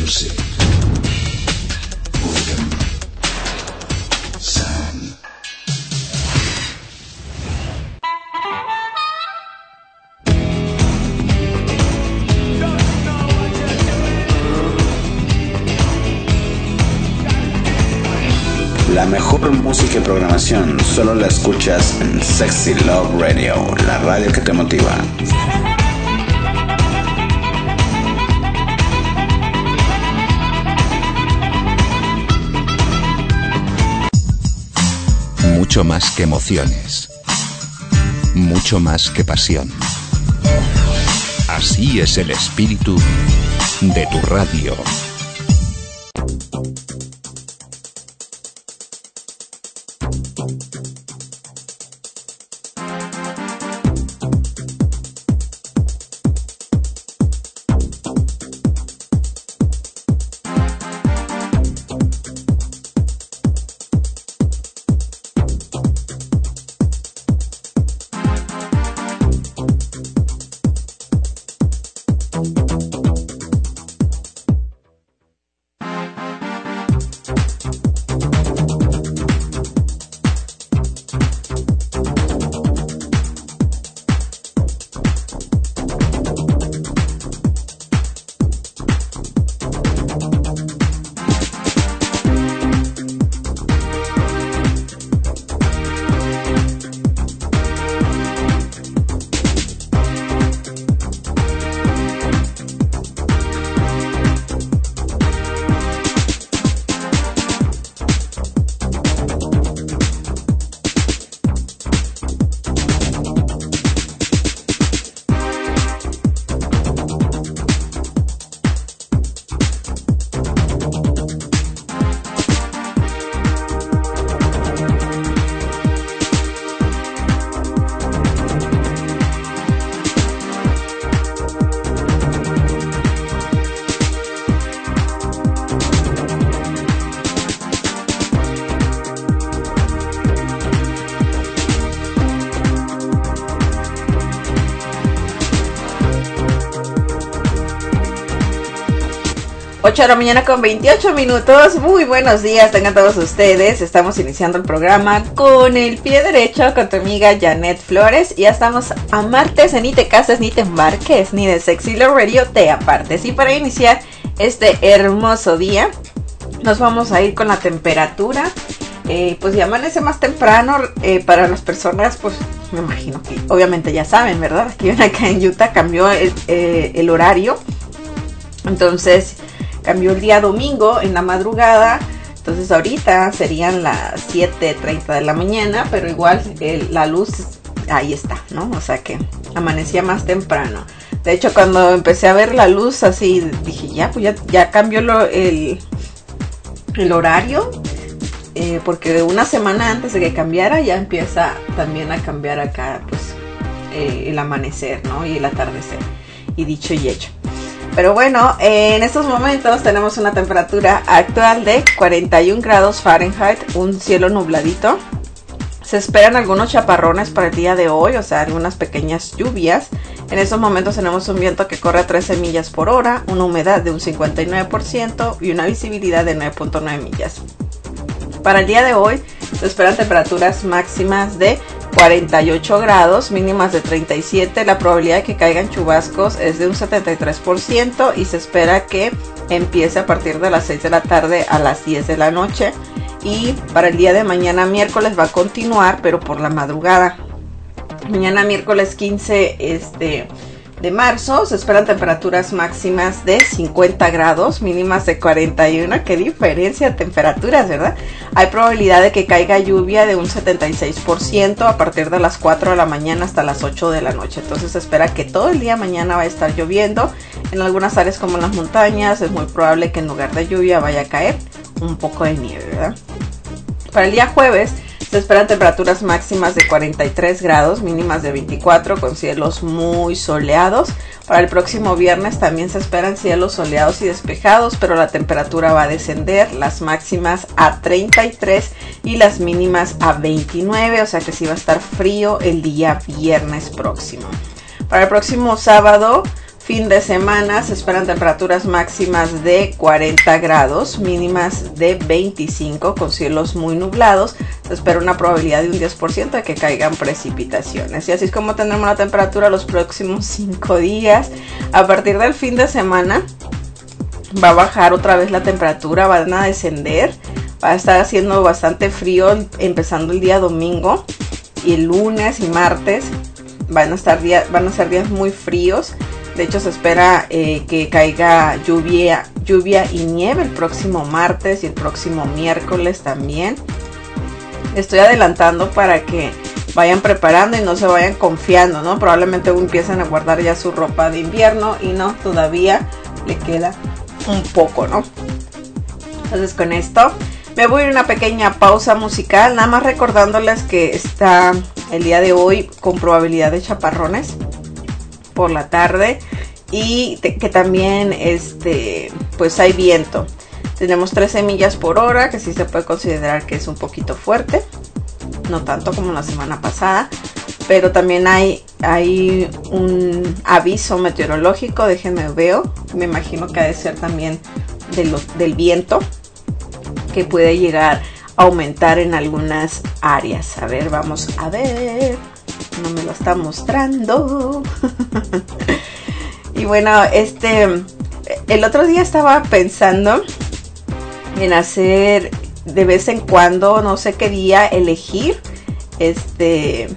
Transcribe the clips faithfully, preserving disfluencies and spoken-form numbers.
music, boredom, sound. La mejor música y programación solo la escuchas en Sexy Love Radio, la radio que te motiva. Mucho más que emociones, mucho más que pasión. Así es el espíritu de tu radio. ocho de la mañana con veintiocho minutos. Muy buenos días, tengan todos ustedes. Estamos iniciando el programa con el pie derecho con tu amiga Janet Flores. Y ya estamos a martes en Ni te cases, ni te embarques, ni de Sexy Love Radio te apartes. Y para iniciar este hermoso día, nos vamos a ir con la temperatura. Eh, pues ya amanece más temprano. eh, Para las personas, pues me imagino que obviamente ya saben, ¿verdad? Aquí acá en Utah cambió el, eh, el horario. Entonces cambió el día domingo en la madrugada. Entonces ahorita serían las siete treinta de la mañana, pero igual el, la luz ahí está, ¿no? O sea que amanecía más temprano. De hecho, cuando empecé a ver la luz así, dije, ya, pues ya, ya cambió lo, el, el horario. Eh, porque una semana antes de que cambiara ya empieza también a cambiar acá, pues, eh, el amanecer, ¿no? Y el atardecer. Y dicho y hecho. Pero bueno, eh, en estos momentos tenemos una temperatura actual de cuarenta y un grados Fahrenheit, un cielo nubladito. Se esperan algunos chaparrones para el día de hoy, o sea, algunas pequeñas lluvias. En estos momentos tenemos un viento que corre a trece millas por hora, una humedad de un cincuenta y nueve por ciento y una visibilidad de nueve punto nueve millas. Para el día de hoy se esperan temperaturas máximas de cuarenta y ocho grados, mínimas de treinta y siete. La probabilidad de que caigan chubascos es de un setenta y tres por ciento y se espera que empiece a partir de las seis de la tarde a las diez de la noche. Y para el día de mañana miércoles va a continuar, pero por la madrugada. Mañana miércoles quince este, de marzo se esperan temperaturas máximas de cincuenta grados, mínimas de cuarenta y uno. Qué diferencia de temperaturas, ¿verdad? Hay probabilidad de que caiga lluvia de un setenta y seis por ciento a partir de las cuatro de la mañana hasta las ocho de la noche. Entonces se espera que todo el día mañana va a estar lloviendo. En algunas áreas como en las montañas es muy probable que en lugar de lluvia vaya a caer un poco de nieve, ¿verdad? Para el día jueves se esperan temperaturas máximas de cuarenta y tres grados, mínimas de veinticuatro, con cielos muy soleados. Para el próximo viernes también se esperan cielos soleados y despejados, pero la temperatura va a descender, las máximas a treinta y tres y las mínimas a veintinueve, o sea que sí va a estar frío el día viernes próximo. Para el próximo sábado, fin de semana se esperan temperaturas máximas de cuarenta grados, mínimas de veinticinco, con cielos muy nublados. Se espera una probabilidad de un diez por ciento de que caigan precipitaciones. Y así es como tendremos la temperatura los próximos cinco días. A partir del fin de semana va a bajar otra vez la temperatura, van a descender. Va a estar haciendo bastante frío empezando el día domingo, y el lunes y martes van a estar días, van a ser días muy fríos. De hecho, se espera eh, que caiga lluvia, lluvia y nieve el próximo martes y el próximo miércoles también. Estoy adelantando para que vayan preparando y no se vayan confiando, ¿no? Probablemente empiecen a guardar ya su ropa de invierno y no, todavía le queda un poco, ¿no? Entonces con esto me voy a ir a una pequeña pausa musical, nada más recordándoles que está el día de hoy con probabilidad de chaparrones por la tarde, y te, que también este pues hay viento. Tenemos trece millas por hora, que sí se puede considerar que es un poquito fuerte, no tanto como la semana pasada, pero también hay, hay un aviso meteorológico. Déjenme veo, me imagino que ha de ser también de los, del viento, que puede llegar a aumentar en algunas áreas. A ver, vamos a ver. No me lo está mostrando. Y bueno, este el otro día estaba pensando en hacer de vez en cuando, no sé qué día elegir, este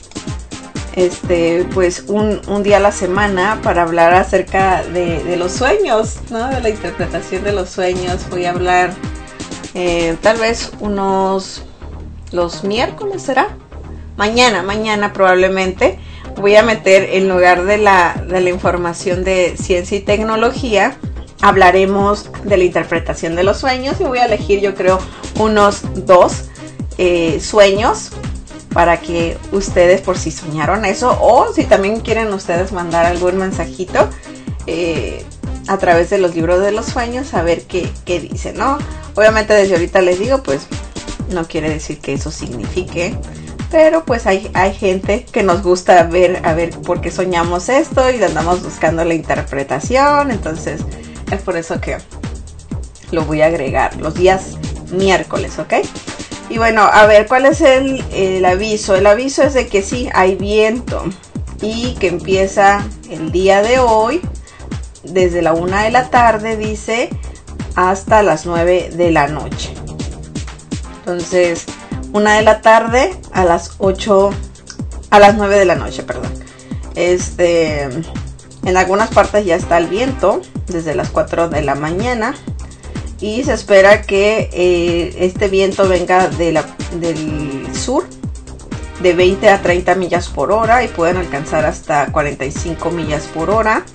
este pues un, un día a la semana para hablar acerca de, de los sueños, ¿no? De la interpretación de los sueños. Voy a hablar eh, tal vez unos los miércoles, ¿será? Mañana, mañana probablemente voy a meter, en lugar de la, de la información de ciencia y tecnología, hablaremos de la interpretación de los sueños, y voy a elegir, yo creo, unos dos eh, sueños para que ustedes, por si soñaron eso, o si también quieren ustedes mandar algún mensajito eh, a través de los libros de los sueños, a ver qué, qué dice, ¿no? Obviamente desde ahorita les digo, pues no quiere decir que eso signifique, pero pues hay, hay gente que nos gusta ver, a ver por qué soñamos esto, y andamos buscando la interpretación. Entonces es por eso que lo voy a agregar los días miércoles, ¿ok? Y bueno, a ver, ¿cuál es el, el aviso? El aviso es de que sí, hay viento, y que empieza el día de hoy desde la una de la tarde, dice, hasta las nueve de la noche. Entonces, una de la tarde a las ocho, a las nueve de la noche, perdón. Este, en algunas partes ya está el viento desde las cuatro de la mañana, y se espera que eh, este viento venga de la, del sur de veinte a treinta millas por hora, y pueden alcanzar hasta cuarenta y cinco millas por hora.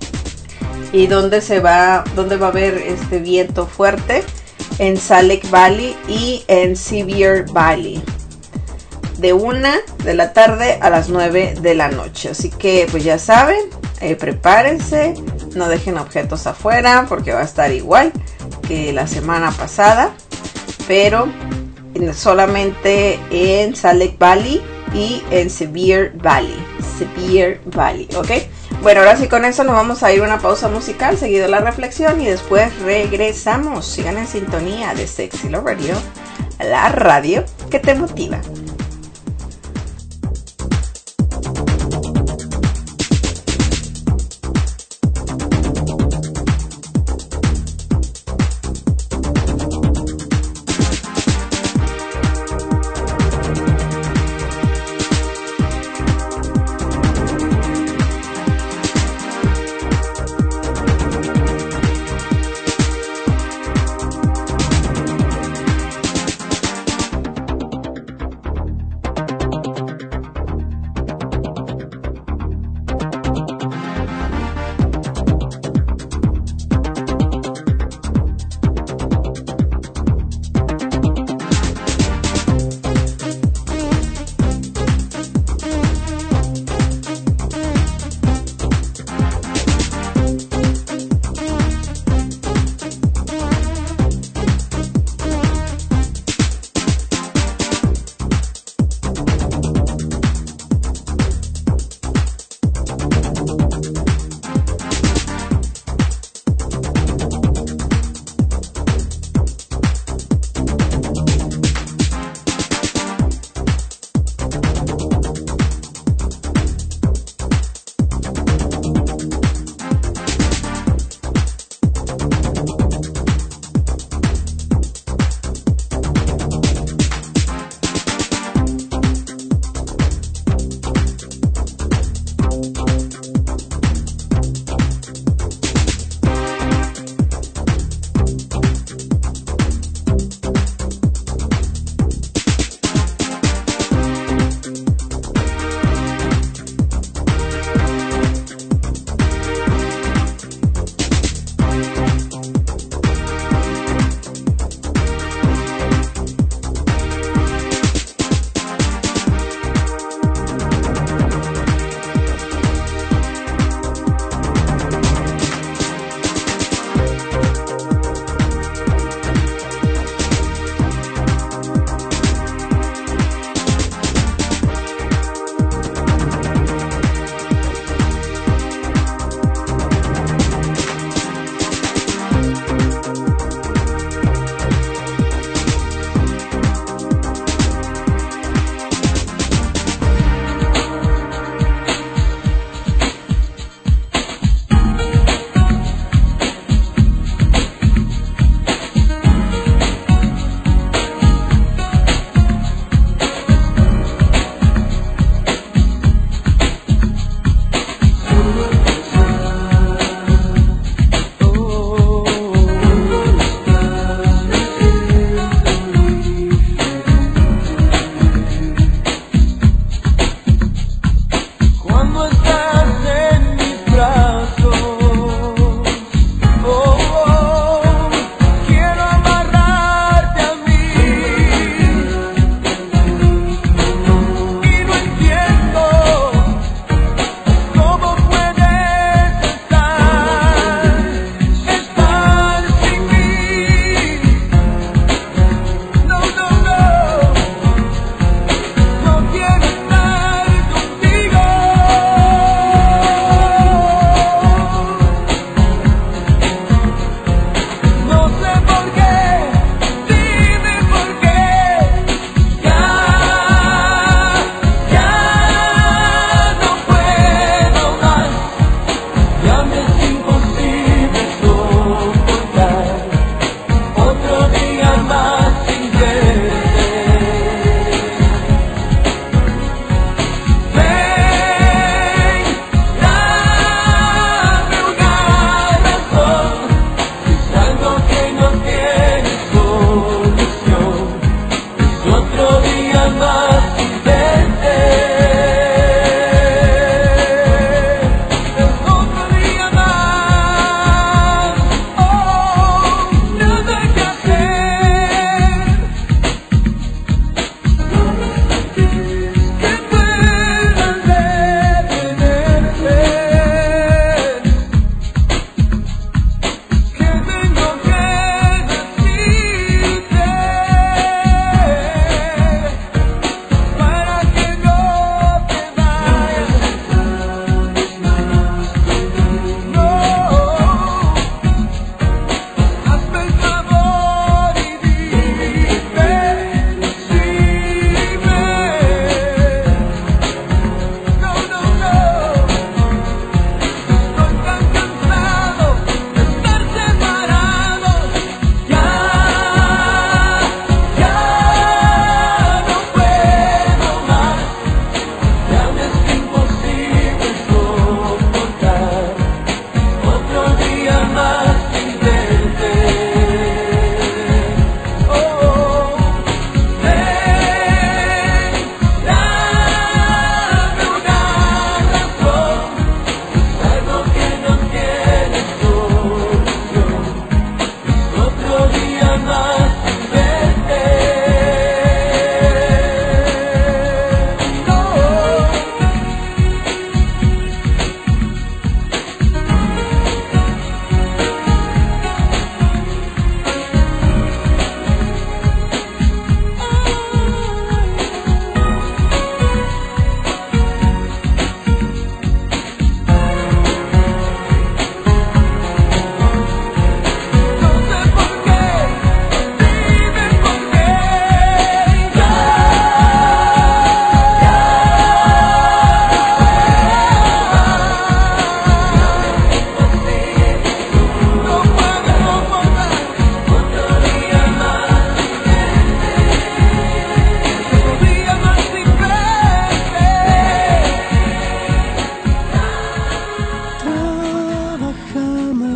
Y donde se va, donde va a haber este viento fuerte, en Salt Lake Valley y en Sevier Valley, de una de la tarde a las nueve de la noche. Así que pues ya saben, eh, prepárense, no dejen objetos afuera, porque va a estar igual que la semana pasada, pero en, solamente en Salt Lake Valley y en Sevier Valley, Sevier Valley, ¿ok? Bueno, ahora sí, con eso nos vamos a ir a una pausa musical, seguido la reflexión, y después regresamos. Sigan en sintonía de Sexy Love Radio, la radio que te motiva.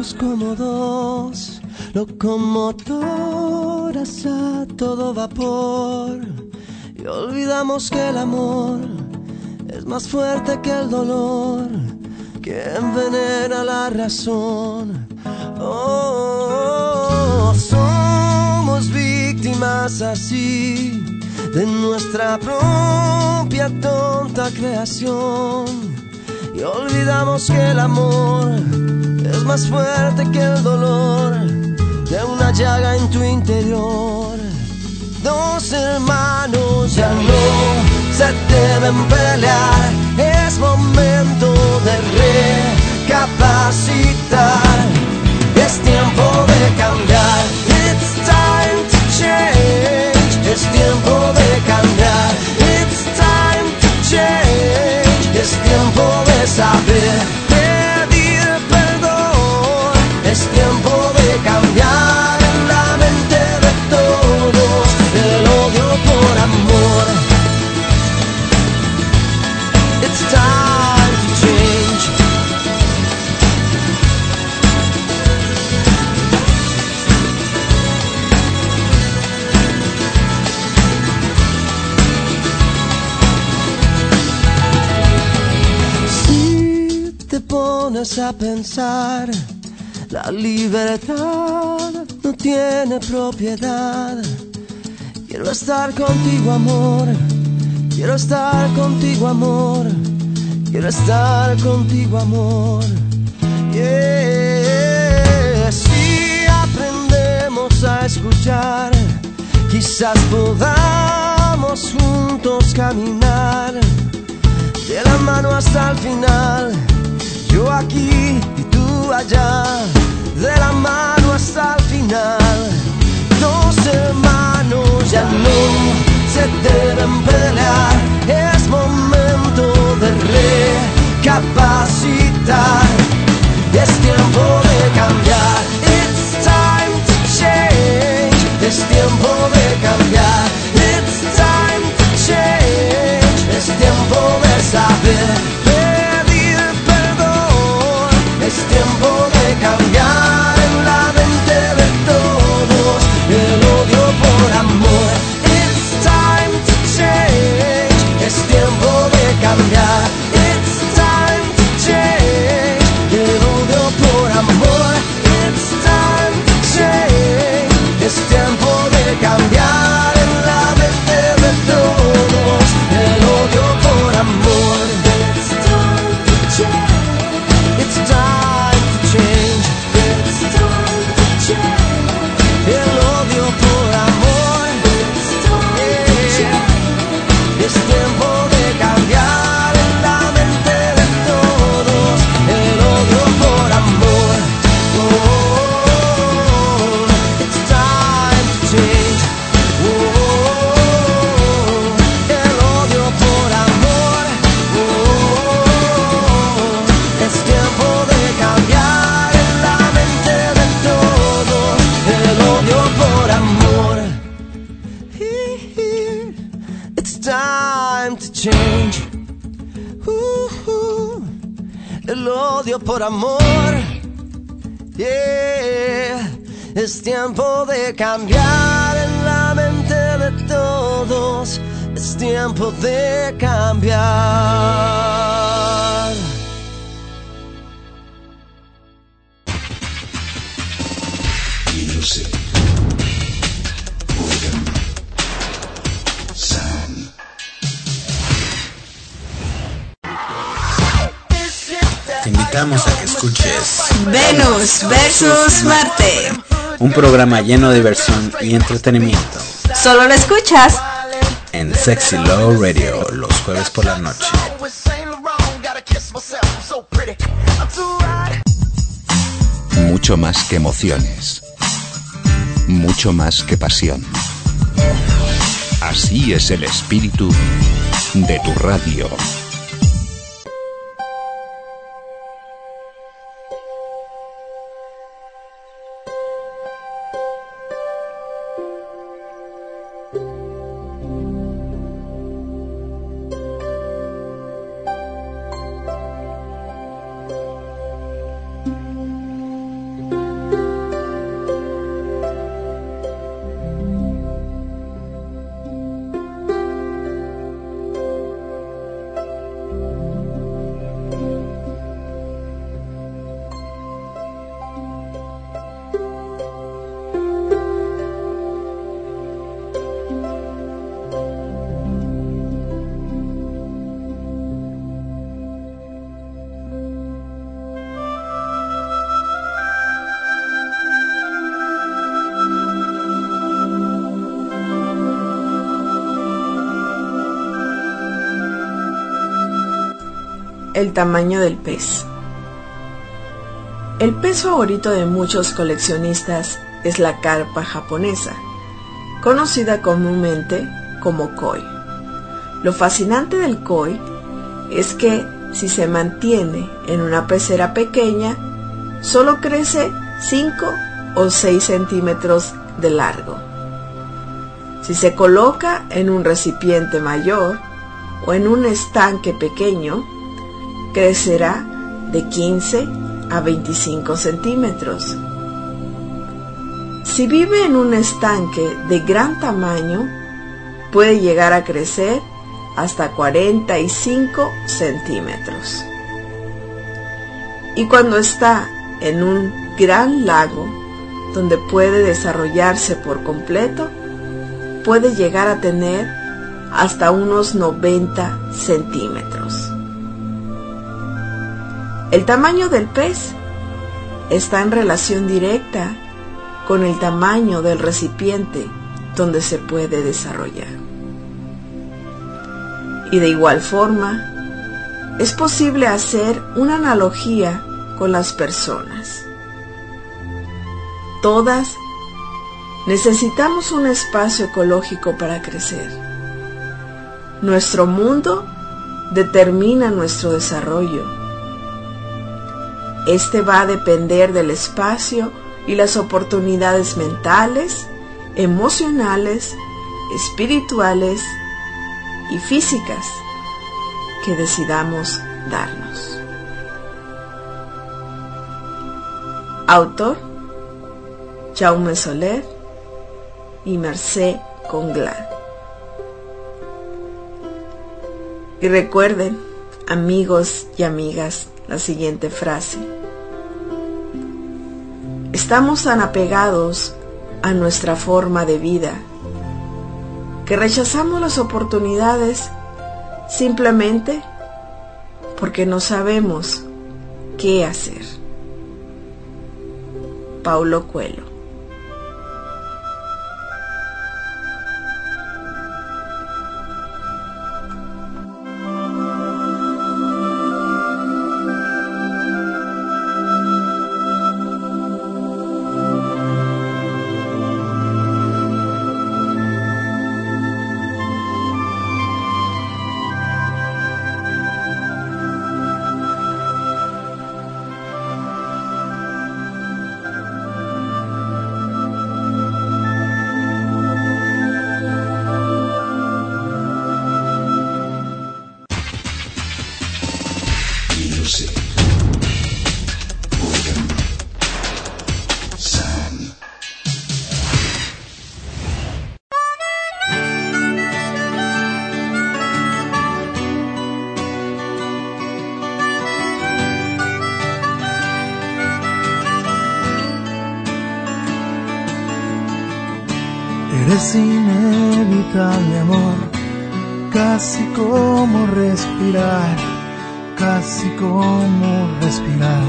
vamos como dos locomotoras a todo vapor y olvidamos que el amor es más fuerte que el dolor, que envenena la razón. Oh, somos víctimas así de nuestra propia tonta creación y olvidamos que el amor es más fuerte que el dolor, que una llaga en tu interior. Dos hermanos ya no se deben pelear, es momento de recapacitar, es tiempo de cambiar. It's time to change, es tiempo de cambiar. It's time to change, es tiempo de saber pedir perdón, es tiempo de cambiar en la mente de todos el odio por amor. It's time to change. Si te pones a pensar, la libertad no tiene propiedad. Quiero estar contigo, amor. Quiero estar contigo, amor. Quiero estar contigo, amor. Yeah. Si aprendemos a escuchar, quizás podamos juntos caminar de la mano hasta el final. Yo aquí y tú allá, de la mano hasta el final. Dos hermanos ya no se deben pelear, es momento de recapacitar, es tiempo de cambiar. It's time to change, es tiempo de cambiar. It's time to change, es tiempo de saber pedir perdón, es tiempo de cambiar en la mente de todos el odio por amor. It's time to change, es tiempo de cambiar. It's time to change, el odio por amor. It's time to change, es tiempo de cambiar en la mente de todos el odio por amor. It's time to change, it's time to change, it's time to change, el odio por amor. It's time to change, es tiempo de cambiar en la mente de todos el odio por amor. Oh, it's time to change. Oh, el odio por amor. Oh, es tiempo de cambiar en la mente de todos el odio por amor. It's time to change. Uh-huh. El odio por amor. Yeah. Es tiempo de cambiar en la mente de todos. Es tiempo de cambiar. Music. Rhythm. Sound. Te invitamos a que escuches Venus versus Marte. un programa lleno de diversión y entretenimiento Solo lo escuchas en Sexy Love Radio los jueves por la noche. Mucho más que emociones. Mucho más que pasión. Así es el espíritu de tu radio. el tamaño del pez. El pez favorito de muchos coleccionistas es la carpa japonesa, conocida comúnmente como koi. Lo fascinante del koi es que si se mantiene en una pecera pequeña, solo crece cinco o seis centímetros de largo. Si se coloca en un recipiente mayor o en un estanque pequeño, crecerá de quince a veinticinco centímetros. Si vive en un estanque de gran tamaño, puede llegar a crecer hasta cuarenta y cinco centímetros. Y cuando está en un gran lago, donde puede desarrollarse por completo, puede llegar a tener hasta unos noventa centímetros. El tamaño del pez está en relación directa con el tamaño del recipiente donde se puede desarrollar. Y de igual forma, es posible hacer una analogía con las personas. Todas necesitamos un espacio ecológico para crecer. Nuestro mundo determina nuestro desarrollo. Este va a depender del espacio y las oportunidades mentales, emocionales, espirituales y físicas que decidamos darnos. Autor: Jaume Soler y Mercè Conglà. Y recuerden, amigos y amigas, la siguiente frase: estamos tan apegados a nuestra forma de vida que rechazamos las oportunidades simplemente porque no sabemos qué hacer. Paulo Coelho. Eres inevitable, amor, casi como respirar, casi como respirar.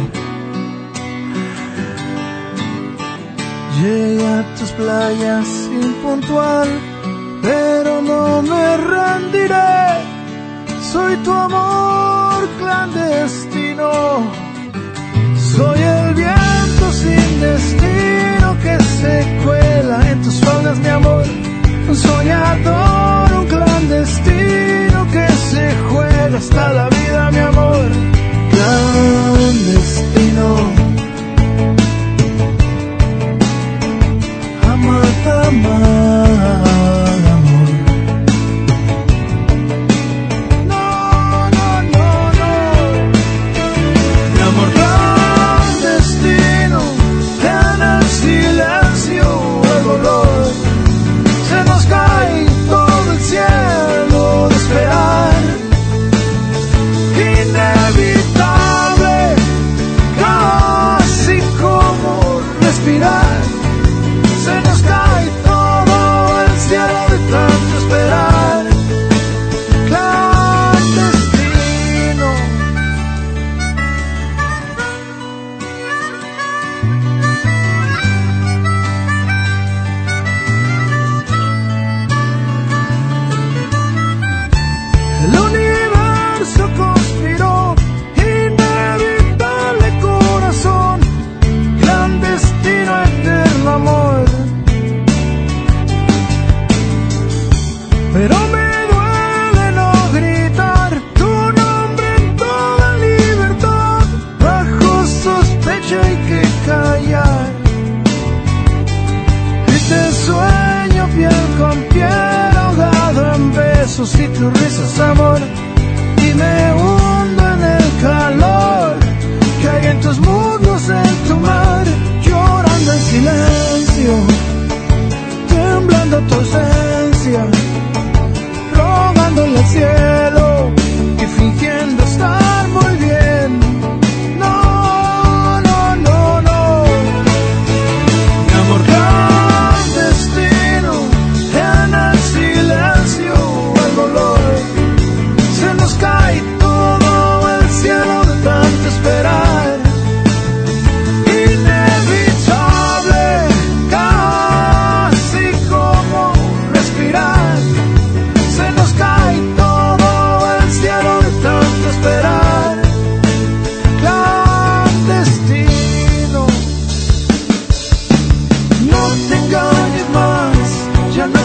Llegué a tus playas impuntual, pero no me rendiré. Soy tu amor clandestino, soy el viento sin destino que se cuela en tus faldas, mi amor. Un soñador, un clandestino que se juega hasta la vida, mi amor. Clandestino, amar, amar.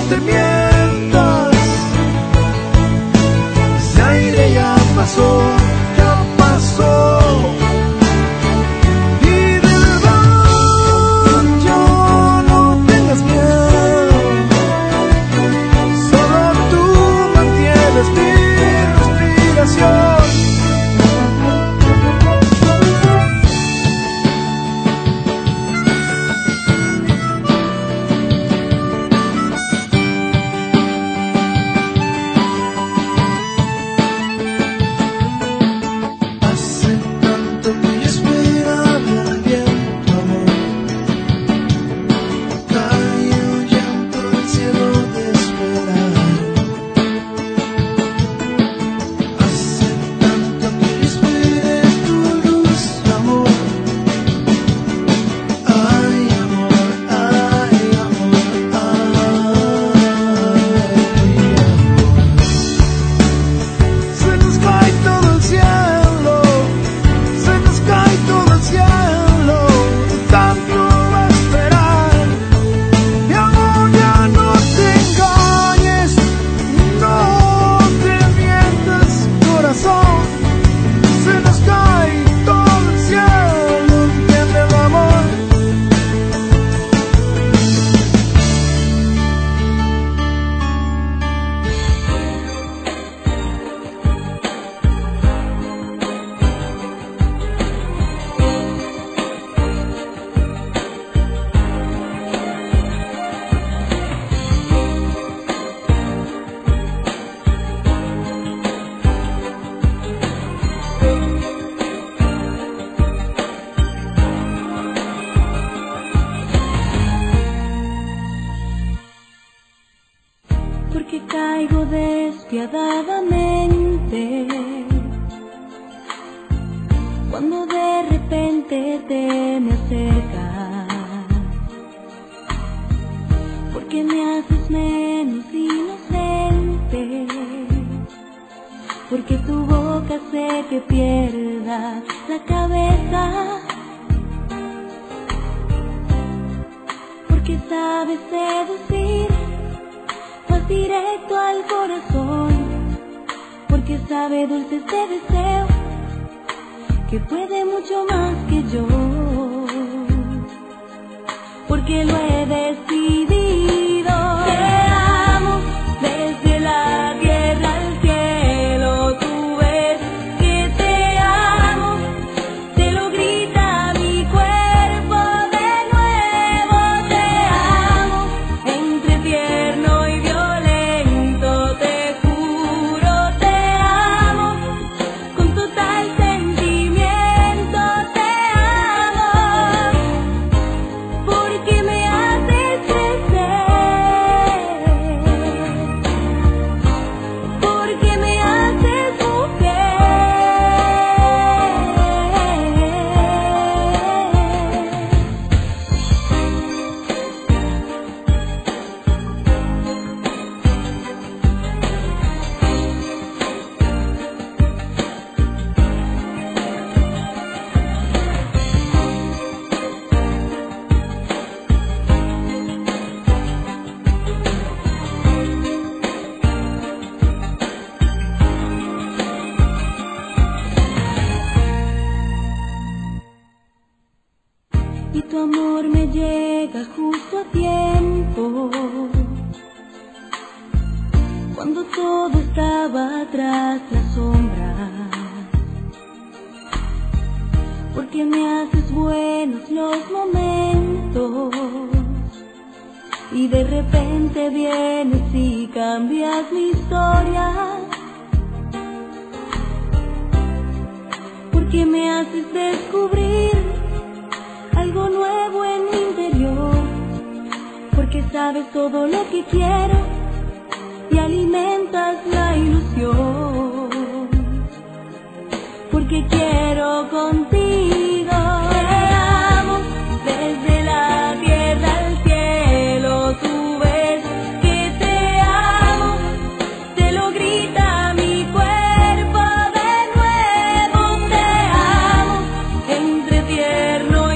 te mientas. Ese aire ya pasó, ya pasó.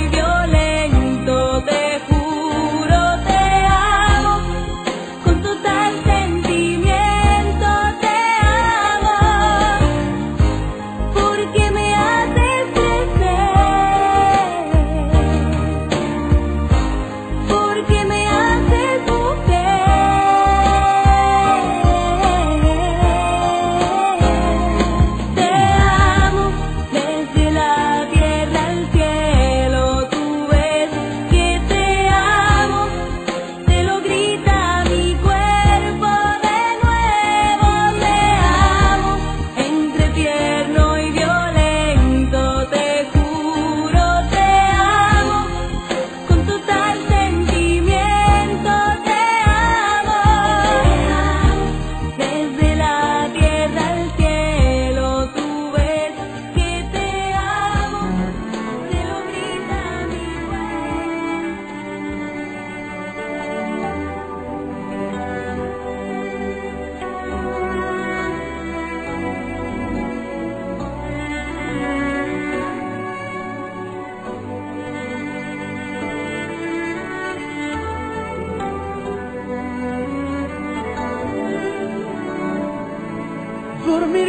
Con total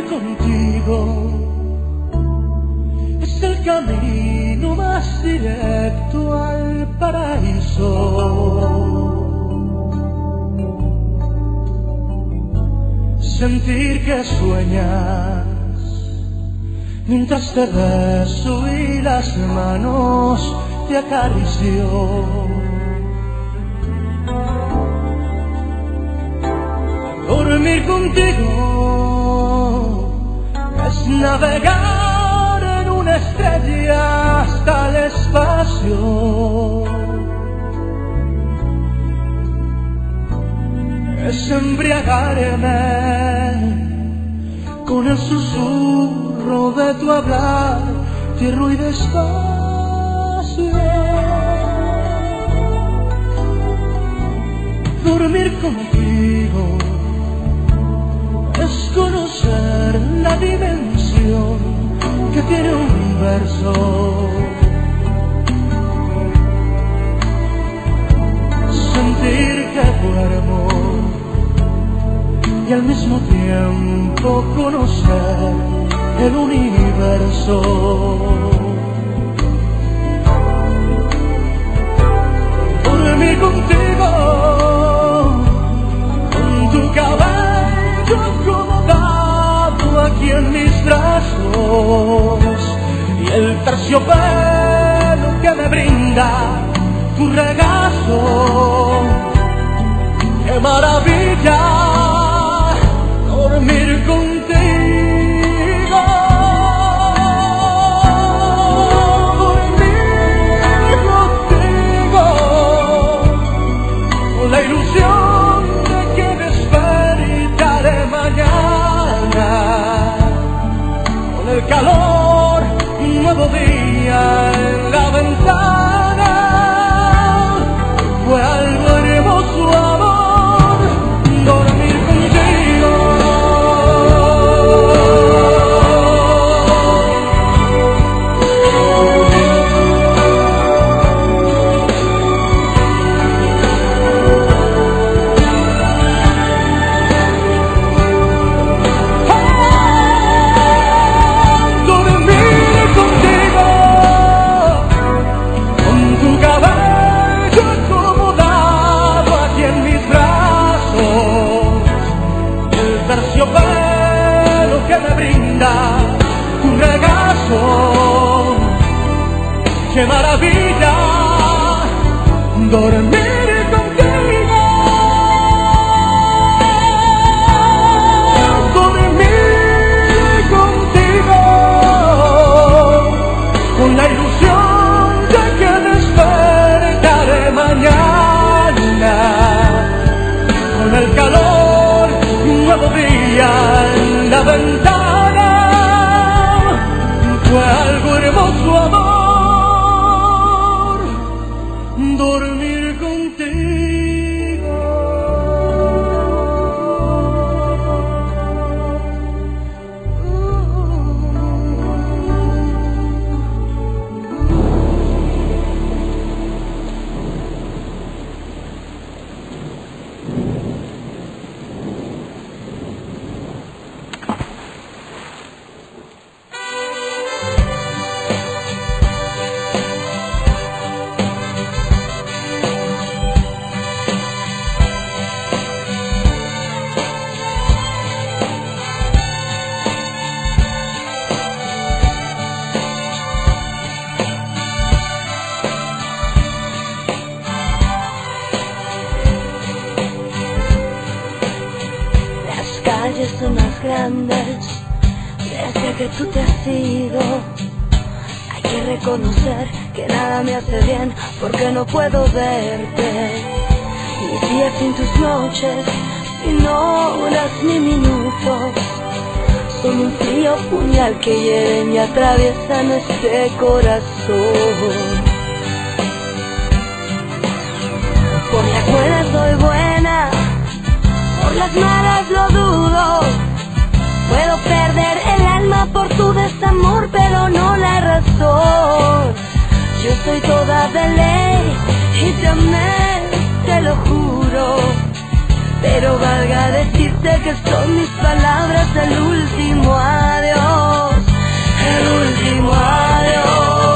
Dormir contigo es el camino más directo al paraíso. Sentir que sueñas mientras te beso y las manos te acaricio. Dormir contigo es navegar en una estrella hasta el espacio. Es embriagarme con el susurro de tu hablar, tierno y despacio. Dormir contigo es conocer la dimensión que tiene un verso. Sentir que duermo y al mismo tiempo conocer el universo. Dormir contigo, con tu cabello acomodado aquí en mis brazos y el terciopelo que me brinda tu regazo. ¡Qué maravilla! Dormir contigo, dormir contigo, con la ilusión de que despertaré mañana, con el calor, un nuevo día en la ventana. Fue algo hermoso, amor, dormir contigo. Terciopelo que me brinda tu regazo. ¡Qué maravilla! Dormir contigo, dormir contigo, con la ilusión de que despertaré mañana, con el calor, un nuevo día en la ventana. Fue algo hermoso, amor, dormir contigo. Son más grandes desde que tú te has ido. Hay que reconocer que nada me hace bien porque no puedo verte. Mis días sin tus noches, sin horas ni minutos, son un frío puñal que hieren y atraviesan este corazón. Por las buenas soy buena, por las malas lo dudo. Puedo perder el alma por tu desamor, pero no la razón. Yo soy toda de ley y te amé, te lo juro. Pero valga decirte decirte que son mis palabras el último adiós, el último adiós.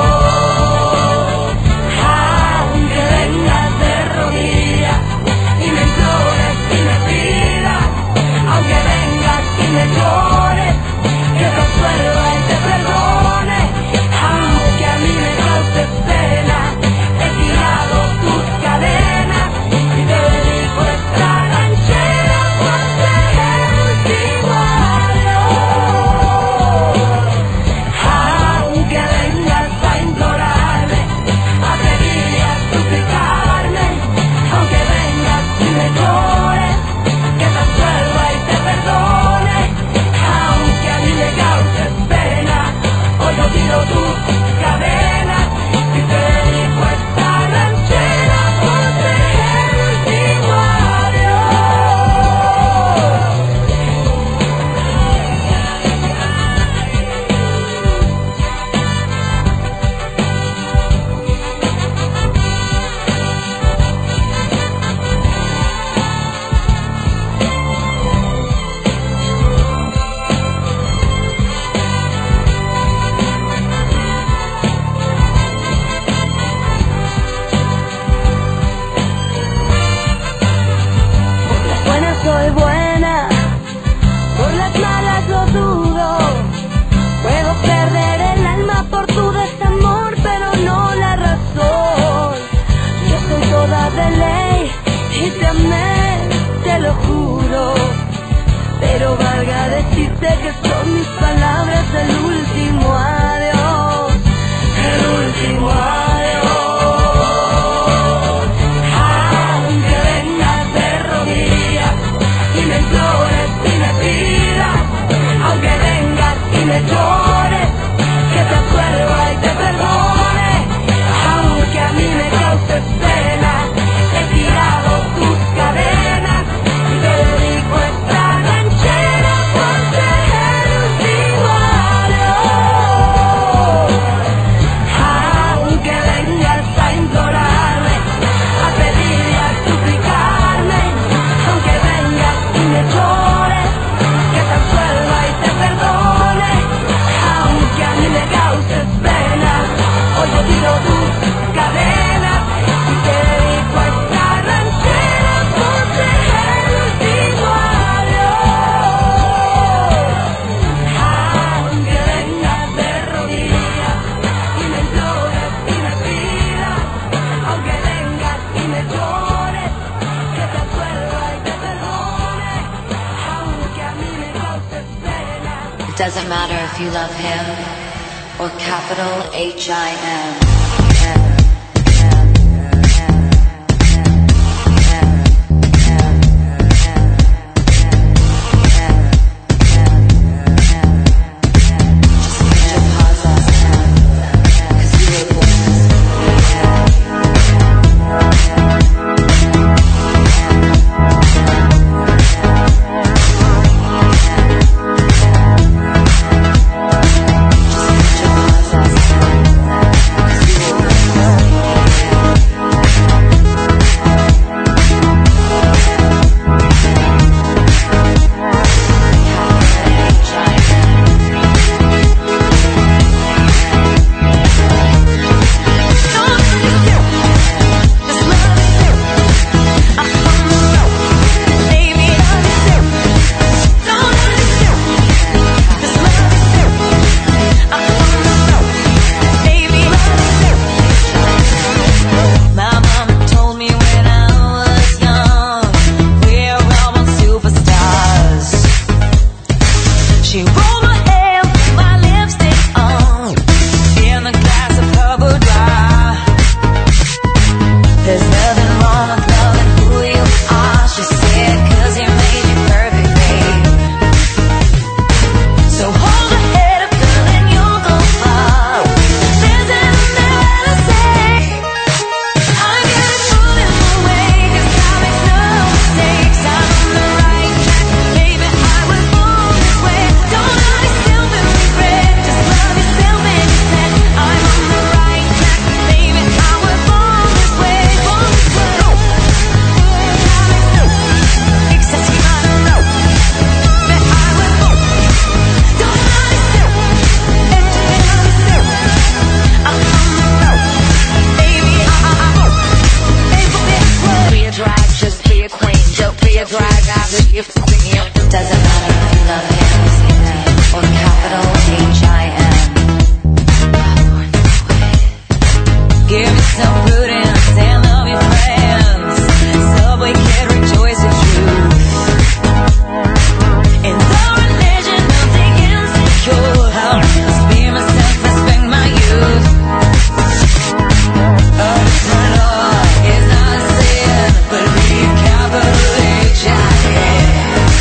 Aunque vengas de rodillas y me implores y me pidas, aunque vengas y me llores, que te absuelva y te perdone, aunque a mí me causes pena, he tirado tus cadenas y te dedico esta ranchera por ser el último adiós. Aunque vengas a implorarme, a pedir y a suplicarme, aunque vengas y me llores, que te absuelva y te perdone, aunque a mí me causes pena, hoy yo tiro tus cadenas y te dedico esta ranchera por ser el último Por las buenas soy buena, por las malas lo dudo. Puedo perder el alma por tu desamor, pero no la razón. Yo soy toda de ley y te amé, te lo juro. Pero valga decirte que son mis palabras el último adiós, el último adiós. Aunque vengas de rodillas y me implores y me pidas, aunque vengas y me llores, que te absuelva y te perdone, aunque a mí me causes pena, he tirado tus cadenas y te dedico esta ranchera por ser el último adiós. Aunque vengas a implorarme, a pedir y a suplicarme, aunque vengas y me llores, que te absuelva y te perdone, aunque a mí me causes pena, hoy yo tiro tus cadenas y te dedico a esta ranchera por ser el último adiós. Aunque vengas de rodillas y me implores y me pidas, aunque vengas y me llores, que te absuelva y te perdone, aunque a mí me causes pena. It doesn't matter if you love him or capital H I M. Just put your paws Doesn't matter if you love him or capital H I M. Give me some prudence and love your friends. Subway can rejoice the truth. In the religion of the insecure, I'll just be myself, respect my youth. A different law is not a sin, but be a capital H I M.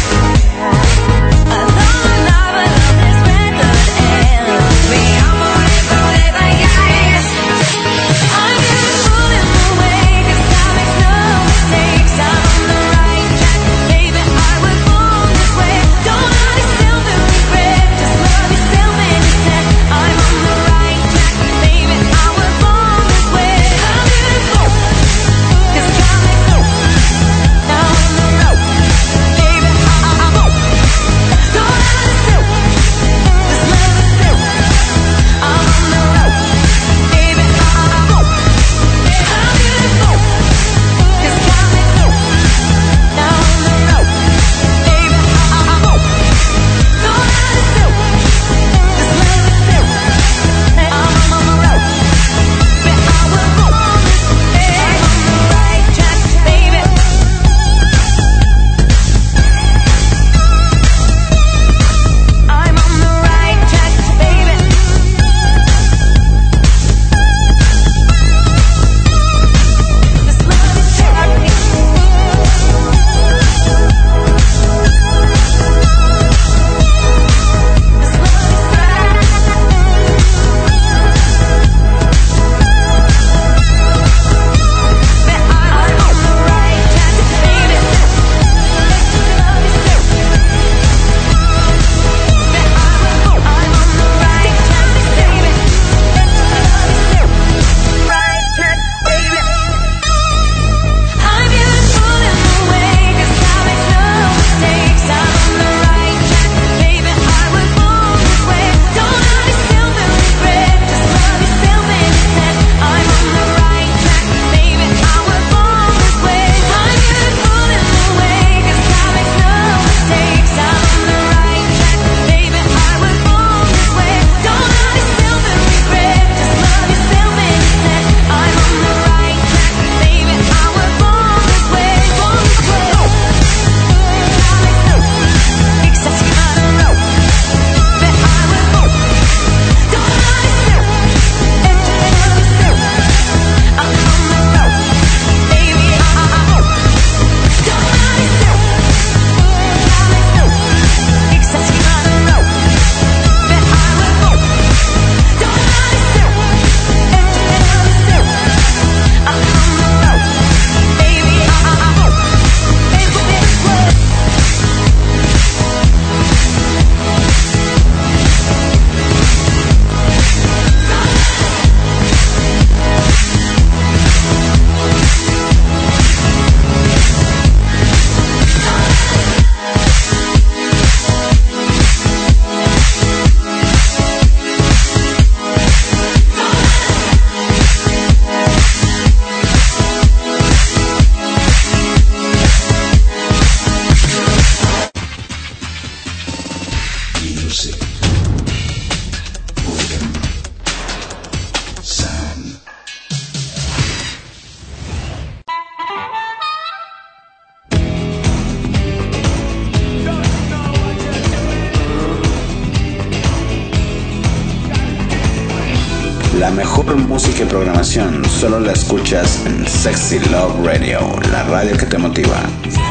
La mejor música y programación solo la escuchas en Sexy Love Radio, la radio que te motiva.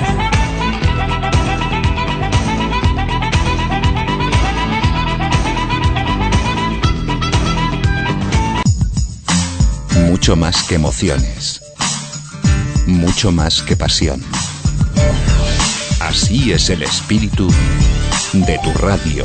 Mucho más que emociones. Mucho más que pasión. Así es el espíritu de tu radio.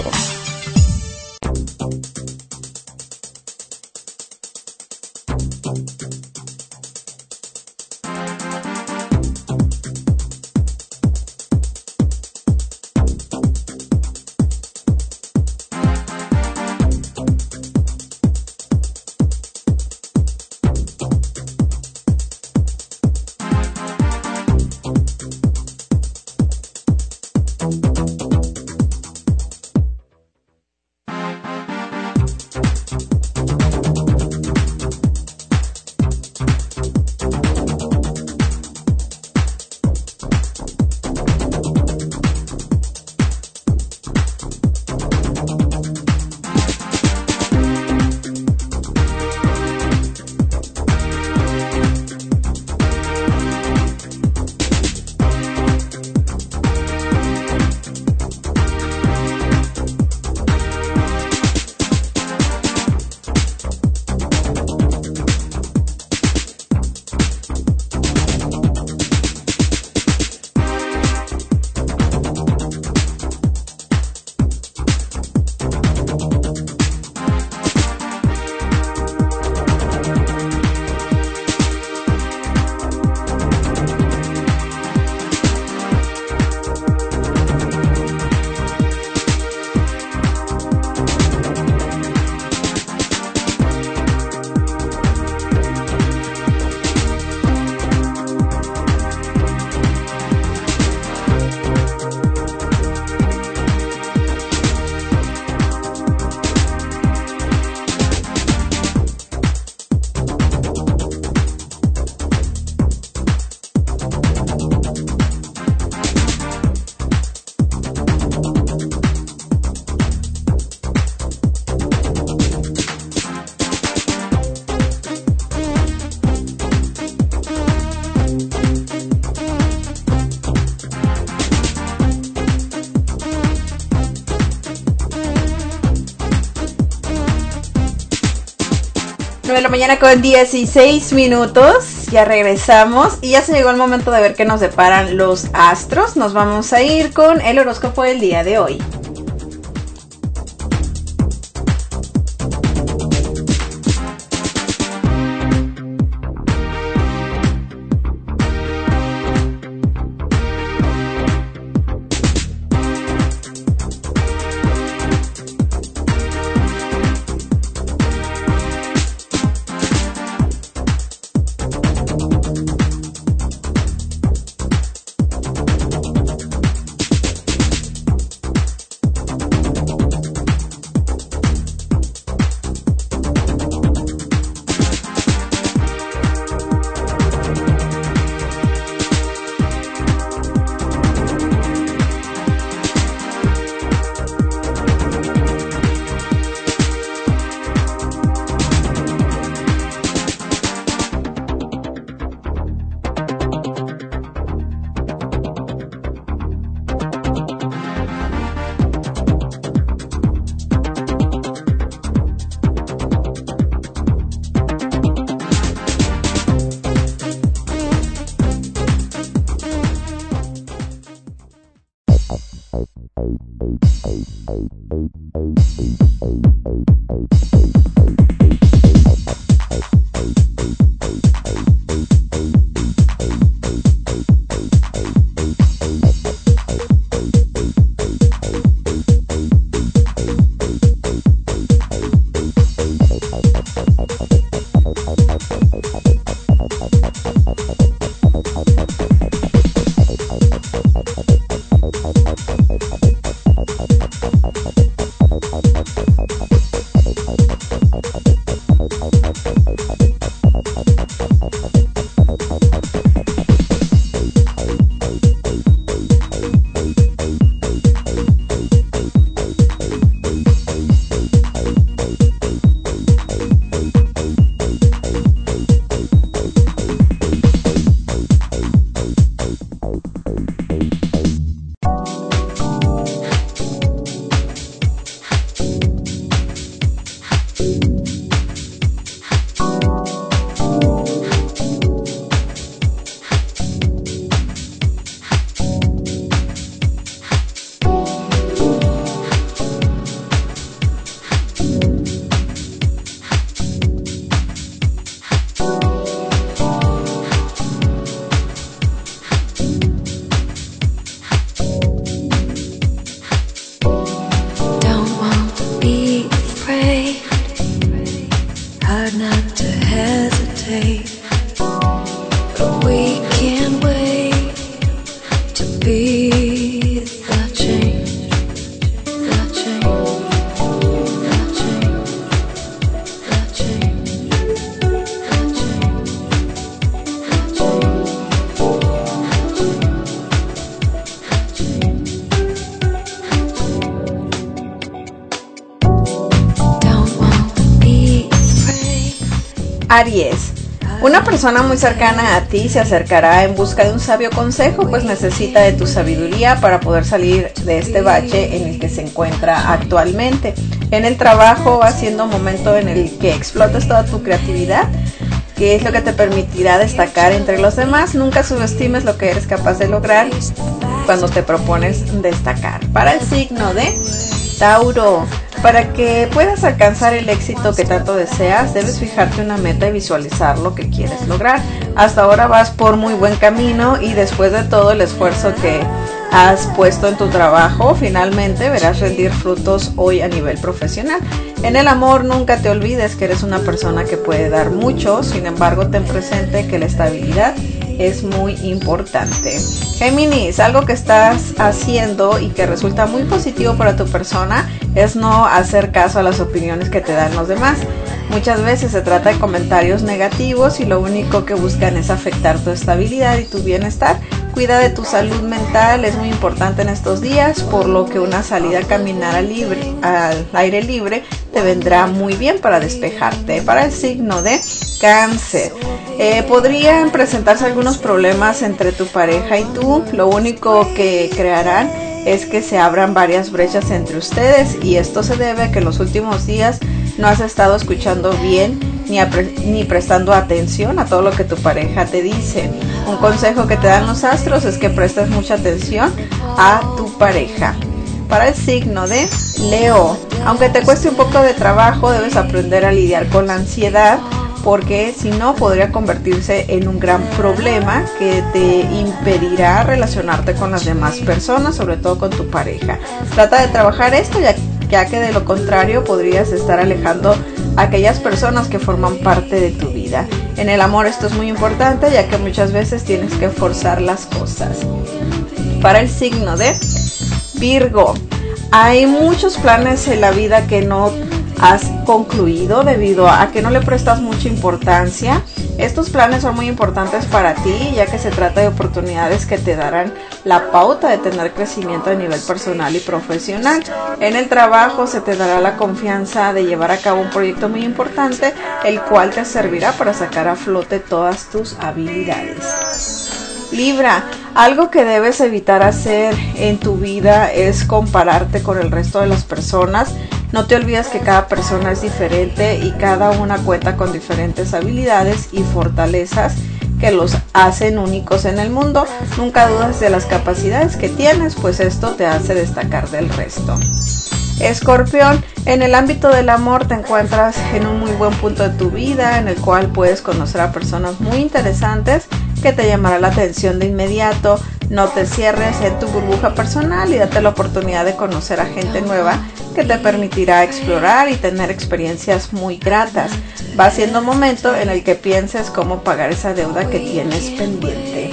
la mañana con dieciséis minutos, ya regresamos y ya se llegó el momento de ver qué nos deparan los astros. Nos vamos a ir con el horóscopo del día de hoy. Aries, una persona muy cercana a ti se acercará en busca de un sabio consejo, pues necesita de tu sabiduría para poder salir de este bache en el que se encuentra actualmente. En el trabajo va siendo un momento en el que explotas toda tu creatividad, que es lo que te permitirá destacar entre los demás. Nunca subestimes lo que eres capaz de lograr cuando te propones destacar. Para el signo de Tauro, para que puedas alcanzar el éxito que tanto deseas, debes fijarte una meta y visualizar lo que quieres lograr. Hasta ahora vas por muy buen camino y después de todo el esfuerzo que has puesto en tu trabajo, finalmente verás rendir frutos hoy a nivel profesional. En el amor, nunca te olvides que eres una persona que puede dar mucho, sin embargo, ten presente que la estabilidad es muy importante. Géminis, algo que estás haciendo y que resulta muy positivo para tu persona es no hacer caso a las opiniones que te dan los demás. Muchas veces se trata de comentarios negativos y lo único que buscan es afectar tu estabilidad y tu bienestar. Cuida de tu salud mental, es muy importante en estos días, por lo que una salida a caminar al, libre, al aire libre te vendrá muy bien para despejarte. Para el signo de Cáncer, eh, podrían presentarse algunos problemas entre tu pareja y tú. Lo único que crearán es que se abran varias brechas entre ustedes, y esto se debe a que en los últimos días no has estado escuchando bien ni, ni prestando atención a todo lo que tu pareja te dice. Un consejo que te dan los astros es que prestes mucha atención a tu pareja. Para el signo de Leo, aunque te cueste un poco de trabajo, debes aprender a lidiar con la ansiedad, porque si no podría convertirse en un gran problema que te impedirá relacionarte con las demás personas, sobre todo con tu pareja. Trata de trabajar esto, ya, ya que de lo contrario podrías estar alejando a aquellas personas que forman parte de tu vida. En el amor esto es muy importante, ya que muchas veces tienes que forzar las cosas. Para el signo de Virgo, hay muchos planes en la vida que no has concluido debido a que no le prestas mucha importancia. Estos planes son muy importantes para ti, ya que se trata de oportunidades que te darán la pauta de tener crecimiento a nivel personal y profesional. En el trabajo se te dará la confianza de llevar a cabo un proyecto muy importante, el cual te servirá para sacar a flote todas tus habilidades. Libra, algo que debes evitar hacer en tu vida es compararte con el resto de las personas. No te olvides que cada persona es diferente y cada una cuenta con diferentes habilidades y fortalezas que los hacen únicos en el mundo. Nunca dudes de las capacidades que tienes, pues esto te hace destacar del resto. Escorpión, en el ámbito del amor te encuentras en un muy buen punto de tu vida, en el cual puedes conocer a personas muy interesantes que te llamará la atención de inmediato. No te cierres en tu burbuja personal y date la oportunidad de conocer a gente nueva que te permitirá explorar y tener experiencias muy gratas. Va siendo momento en el que pienses cómo pagar esa deuda que tienes pendiente.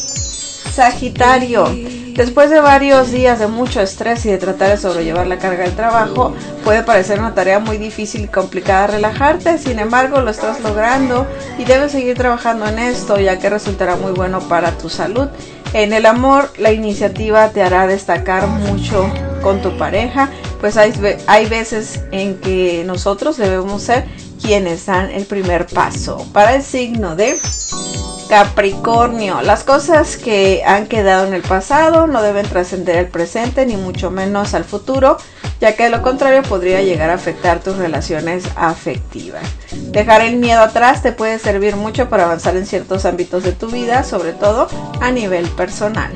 Sagitario, después de varios días de mucho estrés y de tratar de sobrellevar la carga del trabajo, puede parecer una tarea muy difícil y complicada relajarte. Sin embargo, lo estás logrando y debes seguir trabajando en esto, ya que resultará muy bueno para tu salud. En el amor, la iniciativa te hará destacar mucho con tu pareja, pues hay, hay veces en que nosotros debemos ser quienes dan el primer paso. Para el signo de Capricornio, las cosas que han quedado en el pasado no deben trascender el presente, ni mucho menos al futuro, ya que de lo contrario podría llegar a afectar tus relaciones afectivas. Dejar el miedo atrás te puede servir mucho para avanzar en ciertos ámbitos de tu vida, sobre todo a nivel personal.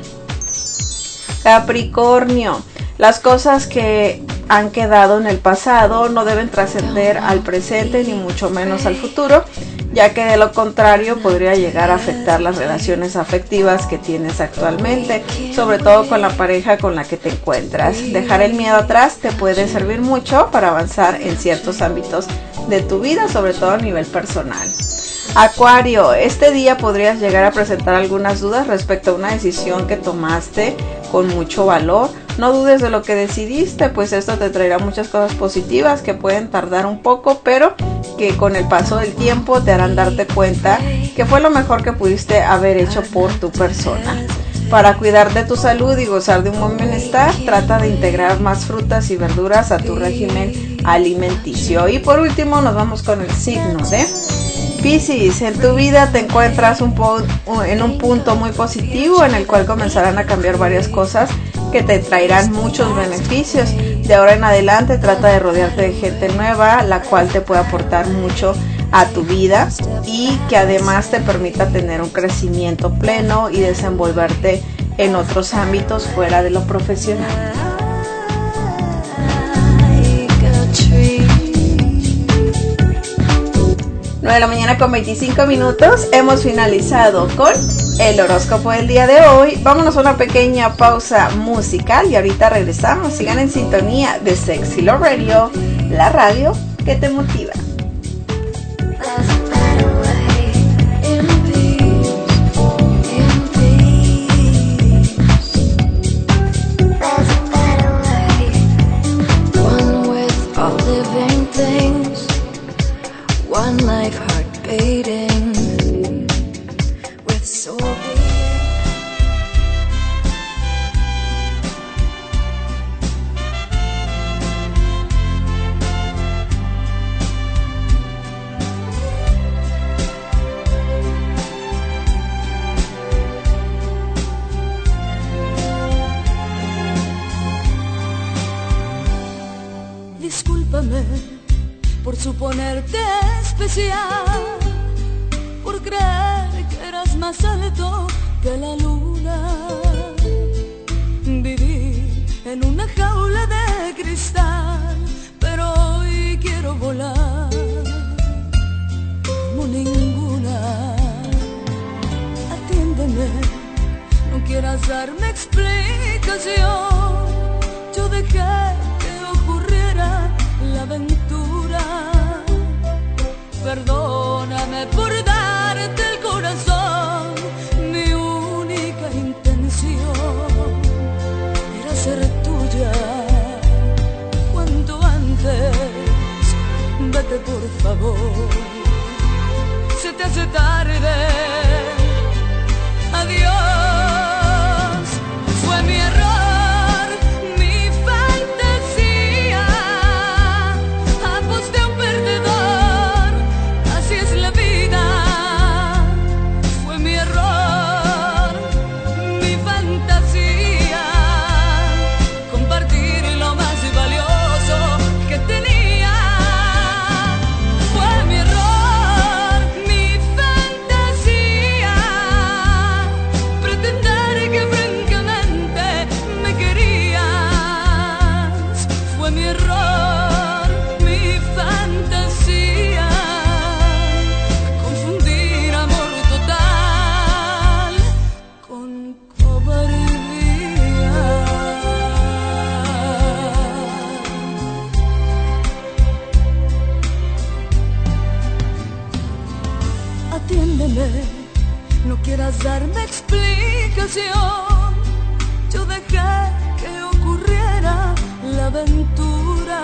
Capricornio, las cosas que han quedado en el pasado no deben trascender al presente, ni mucho menos al futuro, ya que de lo contrario podría llegar a afectar las relaciones afectivas que tienes actualmente, sobre todo con la pareja con la que te encuentras. Dejar el miedo atrás te puede servir mucho para avanzar en ciertos ámbitos de tu vida, sobre todo a nivel personal. Acuario, este día podrías llegar a presentar algunas dudas respecto a una decisión que tomaste con mucho valor. No dudes de lo que decidiste, pues esto te traerá muchas cosas positivas que pueden tardar un poco, pero que con el paso del tiempo te harán darte cuenta que fue lo mejor que pudiste haber hecho por tu persona. Para cuidar de tu salud y gozar de un buen bienestar, trata de integrar más frutas y verduras a tu régimen alimenticio. Y por último nos vamos con el signo de Piscis. En tu vida te encuentras un po- en un punto muy positivo en el cual comenzarán a cambiar varias cosas que te traerán muchos beneficios. De ahora en adelante trata de rodearte de gente nueva, la cual te puede aportar mucho a tu vida y que además te permita tener un crecimiento pleno y desenvolverte en otros ámbitos fuera de lo profesional. nueve de la mañana con veinticinco minutos. Hemos finalizado con el horóscopo del día de hoy. Vámonos a una pequeña pausa musical y ahorita regresamos. Sigan en sintonía de Sexy Love Radio, la radio que te motiva. One life heart beating with so suponerte especial, por creer que eras más alto que la luna. Viví en una jaula de cristal, pero hoy quiero volar como ninguna. Atiéndeme, no quieras darme explicación. Yo dejé que ocurriera la aventura. Perdóname por darte el corazón. Mi única intención era ser tuya. Cuanto antes, vete por favor. Se te hace tarde. Adiós. Fue mi error, mi fantasía. Aposté a un perdedor. Así es la vida. Fue mi error, mi fantasía. Compartir lo más valioso que tenía. Fue mi error, mi fantasía. Pretender que francamente me querías. Fue mi error, mi fantasía. Confundir amor total con cobardía. Atiéndeme, no quieras darme explicación. Yo dejé que ocurriera la aventura.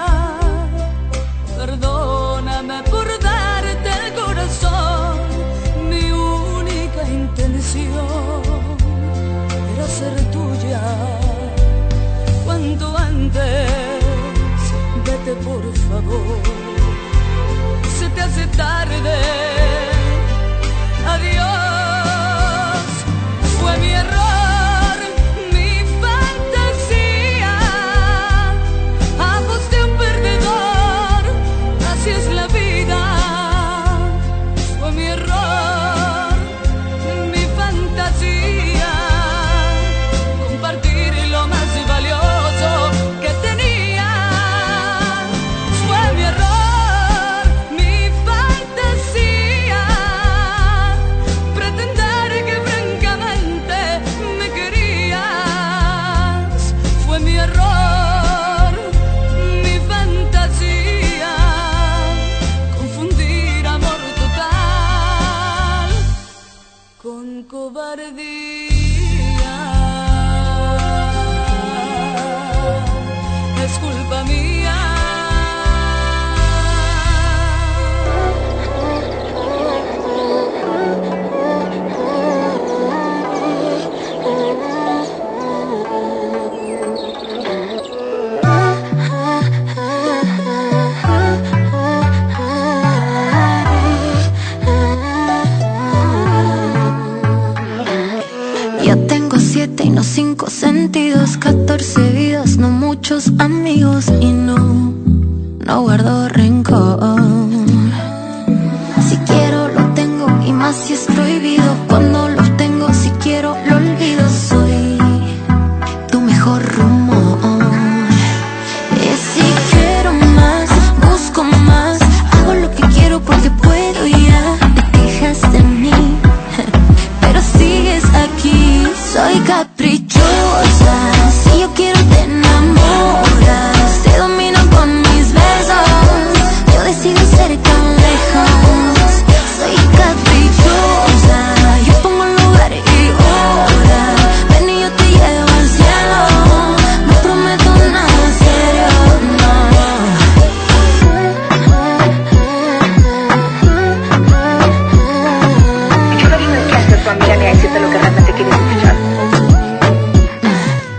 Perdóname por darte el corazón. Mi única intención era ser tuya. Cuanto antes, vete por favor. Se te hace tarde. Adiós. Fue mi error, mi fantasía. Aposté a un perdedor. Así es la vida. Fue mi error, mi fantasía. Compartir lo más valioso que tenía. Fue mi error, mi fantasía. Pretender que francamente me querías. Fue mi error, mi fantasía. Confundir amor total con cobardía. Es culpa mía. Ya tengo siete y no cinco sentidos, catorce vidas, no muchos amigos y no, no guardo rencor. Si quiero lo tengo y más si es prohibido. Cuando lo tengo, si quiero lo olvido. Soy tu mejor rumor. Y si quiero más, busco más. Hago lo que quiero porque puedo y ya te quejas de mí. Pero sigues aquí, soy caprichosa. Si yo quiero te enamoras, te domino con mis besos. Yo decido ser tan lejos. Soy caprichosa, yo pongo lugar y hora. Ven y yo te llevo al cielo. No prometo nada serio, no. Yo no vine aquí a ser tu amiga ni a decirte lo que realmente quieres escuchar.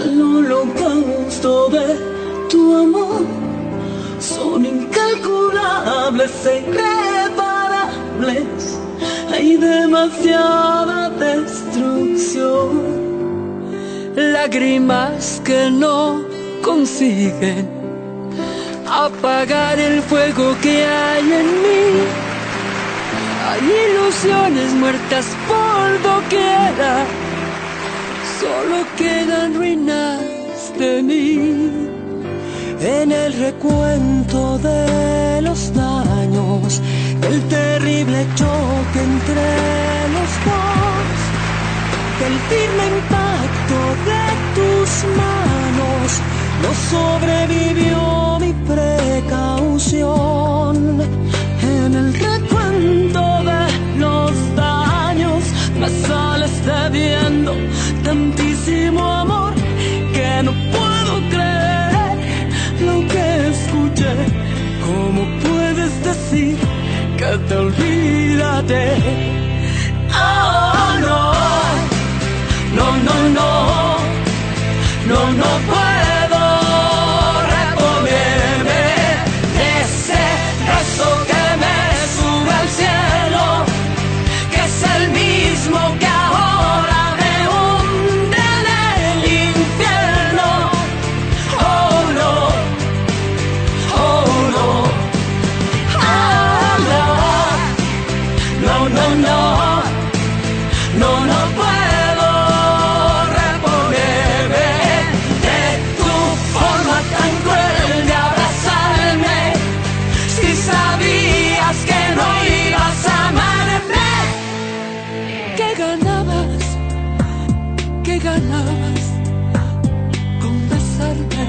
el holocausto de tu amor son incalculables e irreparables. Hay demasiada destrucción. Lágrimas que no consiguen apagar el fuego que hay en mí. Hay ilusiones muertas por doquiera, solo quedan ruinas de mí. En el recuento de los daños, el terrible choque entre los dos, el firme impacto de tus manos, no sobrevivió mi precaución. En el recuento de los daños me sales debiendo tantísimo amor que no puedo creer lo que escuché. ¿Cómo puedes decir que te olvidaré? Oh, no, no, no, no, no, no puedo reponerme de ese rezo que me sube al cielo, que es el mismo que ahora me hunde en el infierno. Oh, no, oh, no, oh, no, no, no, no, no, no puedo reponerme de tu forma tan cruel de abrazarme. Si sabías que no ibas a amarme, ¿qué ganabas? ¿Qué ganabas con besarme?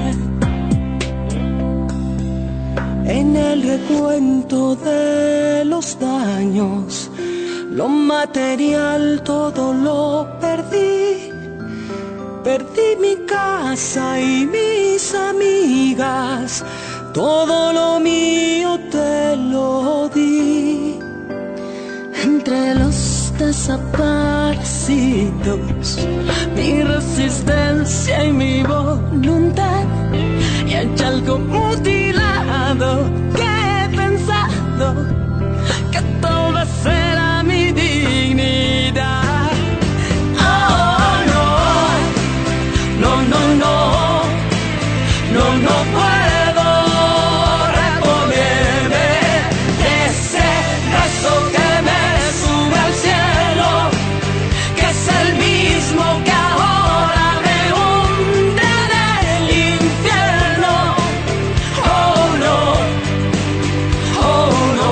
En el recuento de los daños, lo material todo lo perdí. Perdí mi casa y mis amigas, todo lo mío te lo di. Entre los desaparecidos, mi resistencia y mi voluntad, y hay algo mutilado que he pensado que todo será mi dignidad. Oh, no, no, no, no, no, no puedo reponerme de ese rezo que me sube al cielo, que es el mismo que ahora me hunde en el infierno. Oh, no, oh, no,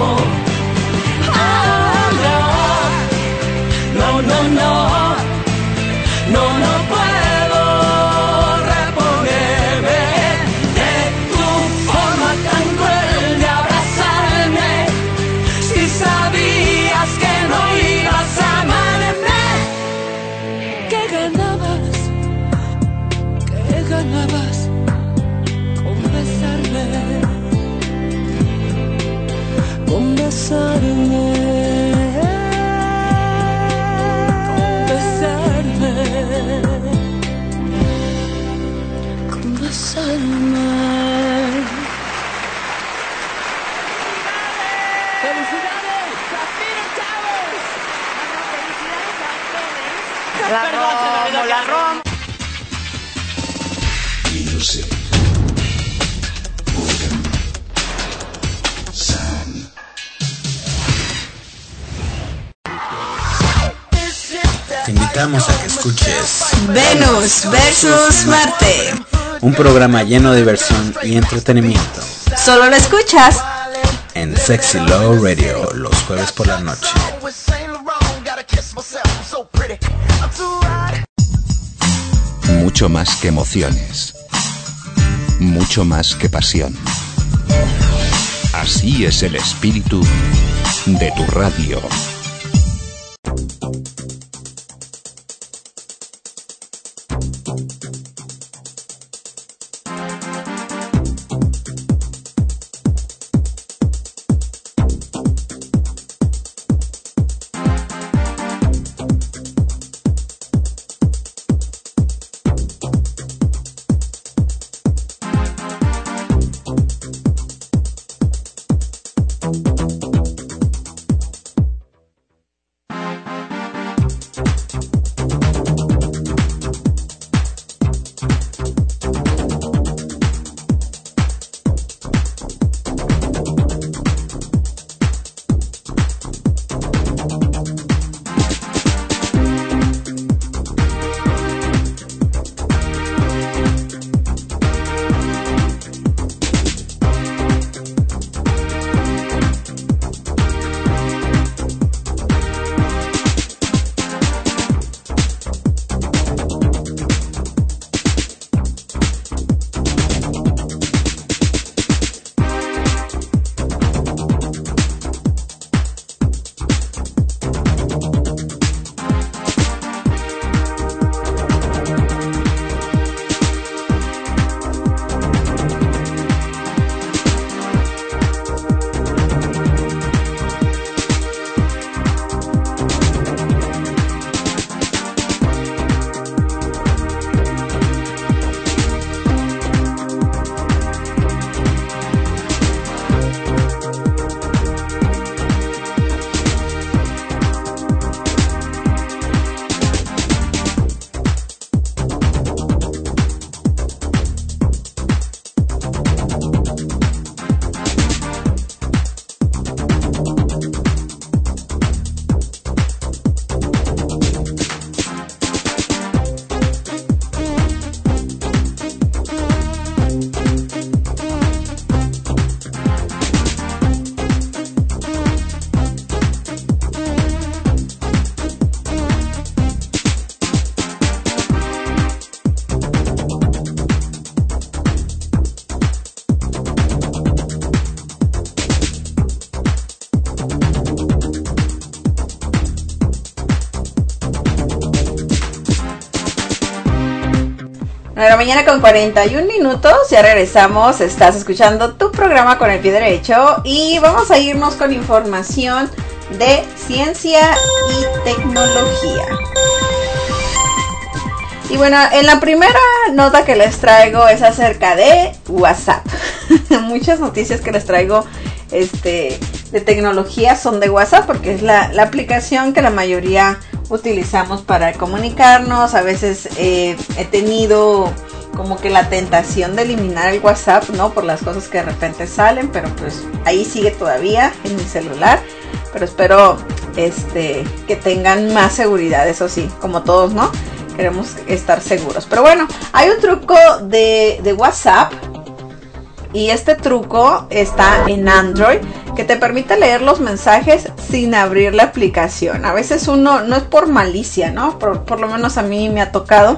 no, no, no, no, no puedo reponerme de tu forma tan cruel de abrazarme. Si sabías que no ibas a amarme, ¿qué ganabas? ¿Qué ganabas con besarme? Con besarme. Con besarme. ¡Felicidades! ¡Zafiro Chávez! La Romo, la Romo. Music. Organ. Sound. Te invitamos a que escuches Venus versus Marte. un programa lleno de diversión y entretenimiento Solo lo escuchas en Sexy Love Radio los jueves por la noche. Mucho más que emociones. Mucho más que pasión. Así es el espíritu de tu radio. nueve de la mañana con cuarenta y un minutos, ya regresamos, estás escuchando tu programa Con el Pie Derecho y vamos a irnos con información de ciencia y tecnología. Y bueno, en la primera nota que les traigo es acerca de WhatsApp. Muchas noticias que les traigo este, de tecnología son de WhatsApp porque es la, la aplicación que la mayoría utilizamos para comunicarnos. A veces eh, he tenido como que la tentación de eliminar el WhatsApp, ¿no? Por las cosas que de repente salen, pero pues ahí sigue todavía en mi celular. Pero espero este, que tengan más seguridad, eso sí, como todos, ¿no? Queremos estar seguros. Pero bueno, hay un truco de, de WhatsApp. Y este truco está en Android, que te permite leer los mensajes sin abrir la aplicación. A veces uno, no es por malicia, ¿no? Por, por lo menos a mí me ha tocado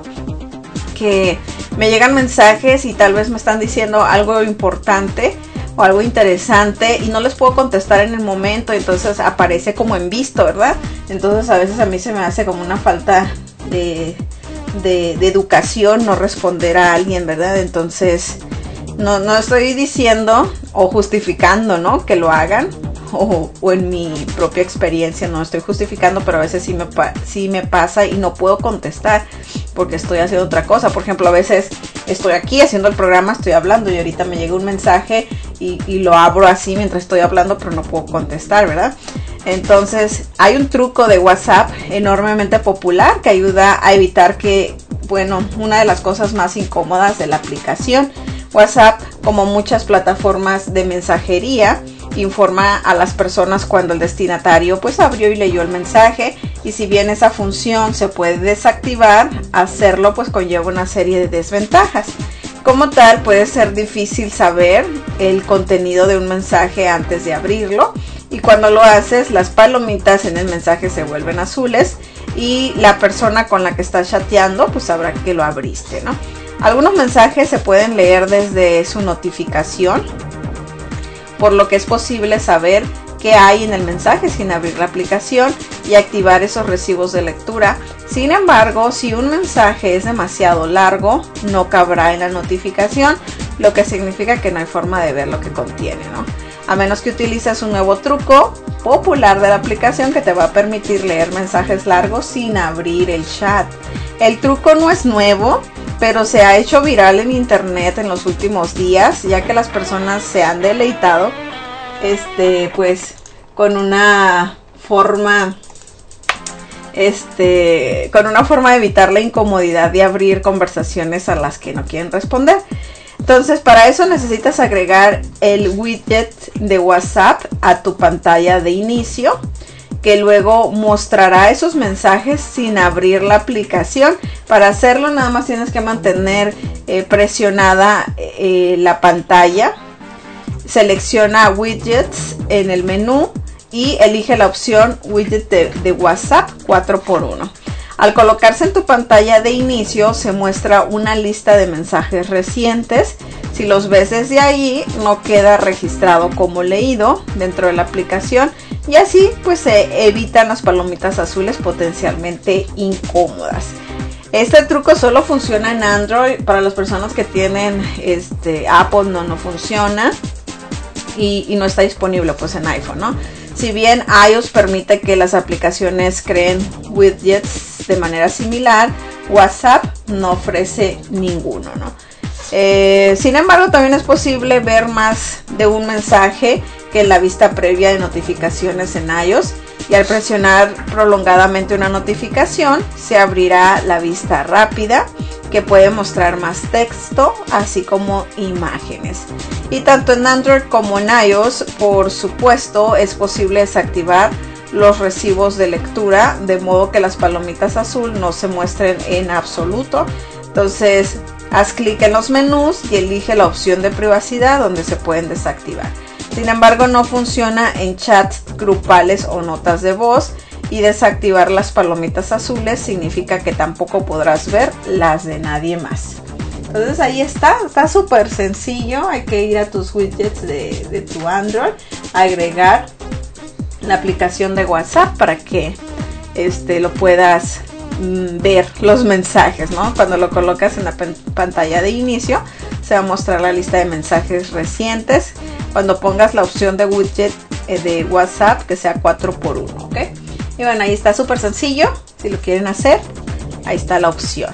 que me llegan mensajes y tal vez me están diciendo algo importante o algo interesante y no les puedo contestar en el momento. Entonces aparece como en visto, ¿verdad? Entonces a veces a mí se me hace como una falta de, de, de educación no responder a alguien, ¿verdad? Entonces no, no estoy diciendo o justificando, ¿no? Que lo hagan o, o en mi propia experiencia no estoy justificando, pero a veces sí me, sí me pasa y no puedo contestar porque estoy haciendo otra cosa. Por ejemplo, a veces estoy aquí haciendo el programa, estoy hablando y ahorita me llega un mensaje y, y lo abro así mientras estoy hablando, pero no puedo contestar, ¿verdad? Entonces hay un truco de WhatsApp enormemente popular que ayuda a evitar que, bueno, una de las cosas más incómodas de la aplicación. WhatsApp, como muchas plataformas de mensajería, informa a las personas cuando el destinatario pues abrió y leyó el mensaje, y si bien esa función se puede desactivar, hacerlo pues conlleva una serie de desventajas. Como tal, puede ser difícil saber el contenido de un mensaje antes de abrirlo, y cuando lo haces, las palomitas en el mensaje se vuelven azules y la persona con la que estás chateando pues sabrá que lo abriste, ¿no? Algunos mensajes se pueden leer desde su notificación, por lo que es posible saber qué hay en el mensaje sin abrir la aplicación y activar esos recibos de lectura. Sin embargo, si un mensaje es demasiado largo, no cabrá en la notificación, lo que significa que no hay forma de ver lo que contiene, ¿no? A menos que utilices un nuevo truco popular de la aplicación que te va a permitir leer mensajes largos sin abrir el chat. El truco no es nuevo, pero se ha hecho viral en internet en los últimos días, ya que las personas se han deleitado este pues con una forma este con una forma de evitar la incomodidad de abrir conversaciones a las que no quieren responder. Entonces, para eso necesitas agregar el widget de WhatsApp a tu pantalla de inicio, que luego mostrará esos mensajes sin abrir la aplicación. Para hacerlo, nada más tienes que mantener eh, presionada eh, la pantalla. Selecciona widgets en el menú y elige la opción widget de, de WhatsApp cuatro por uno. Al colocarse en tu pantalla de inicio, se muestra una lista de mensajes recientes. Si los ves desde ahí, no queda registrado como leído dentro de la aplicación, y así pues se evitan las palomitas azules potencialmente incómodas. Este truco solo funciona en Android. Para las personas que tienen este Apple no, no funciona y, y no está disponible pues en iPhone, ¿no? Si bien iOS permite que las aplicaciones creen widgets de manera similar, WhatsApp no ofrece ninguno, ¿no? Eh, sin embargo, también es posible ver más de un mensaje que en la vista previa de notificaciones en iOS, y al presionar prolongadamente una notificación se abrirá la vista rápida, que puede mostrar más texto así como imágenes. Y tanto en Android como en iOS, por supuesto, es posible desactivar los recibos de lectura, de modo que las palomitas azul no se muestren en absoluto. Entonces, haz clic en los menús y elige la opción de privacidad, donde se pueden desactivar. Sin embargo, no funciona en chats grupales o notas de voz, y desactivar las palomitas azules significa que tampoco podrás ver las de nadie más. Entonces ahí está, está súper sencillo. Hay que ir a tus widgets de, de tu Android, agregar la aplicación de WhatsApp para que este, lo puedas mm, ver los mensajes, ¿no? Cuando lo colocas en la pan- pantalla de inicio, se va a mostrar la lista de mensajes recientes. Cuando pongas la opción de widget eh, de WhatsApp, que sea cuatro por uno, ¿ok? Y bueno, ahí está, súper sencillo. Si lo quieren hacer, ahí está la opción.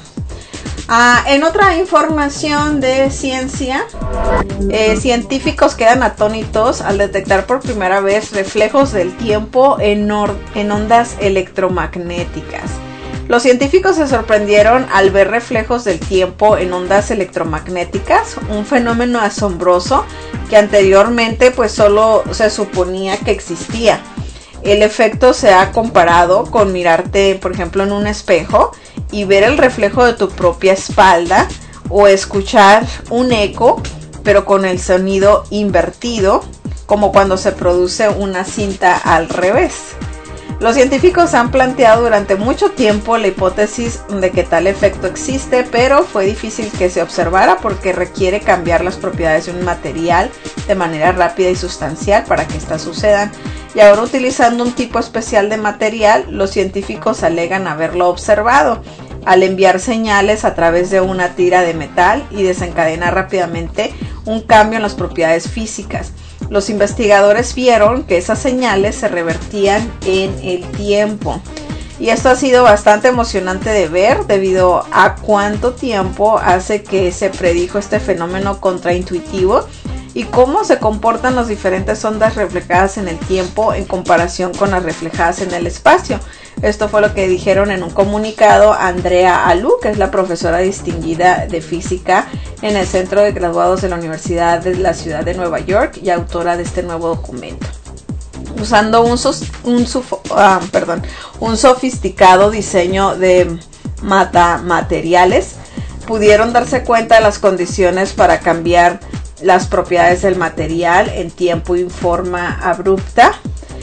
Ah, en otra información de ciencia, eh, científicos quedan atónitos al detectar por primera vez reflejos del tiempo en, or- en ondas electromagnéticas. Los científicos se sorprendieron al ver reflejos del tiempo en ondas electromagnéticas, un fenómeno asombroso que anteriormente pues solo se suponía que existía. El efecto se ha comparado con mirarte, por ejemplo, en un espejo y ver el reflejo de tu propia espalda, o escuchar un eco, pero con el sonido invertido, como cuando se produce una cinta al revés. Los científicos han planteado durante mucho tiempo la hipótesis de que tal efecto existe, pero fue difícil que se observara porque requiere cambiar las propiedades de un material de manera rápida y sustancial para que éstas sucedan. Y ahora, utilizando un tipo especial de material, los científicos alegan haberlo observado al enviar señales a través de una tira de metal y desencadenar rápidamente un cambio en las propiedades físicas. Los investigadores vieron que esas señales se revertían en el tiempo. Y esto ha sido bastante emocionante de ver debido a cuánto tiempo hace que se predijo este fenómeno contraintuitivo y cómo se comportan las diferentes ondas reflejadas en el tiempo en comparación con las reflejadas en el espacio. Esto fue lo que dijeron en un comunicado Andrea Alú, que es la profesora distinguida de física en el Centro de Graduados de la Universidad de la Ciudad de Nueva York y autora de este nuevo documento. Usando un, sos, un, sufo, ah, perdón, un sofisticado diseño de metamateriales, pudieron darse cuenta de las condiciones para cambiar las propiedades del material en tiempo y forma abrupta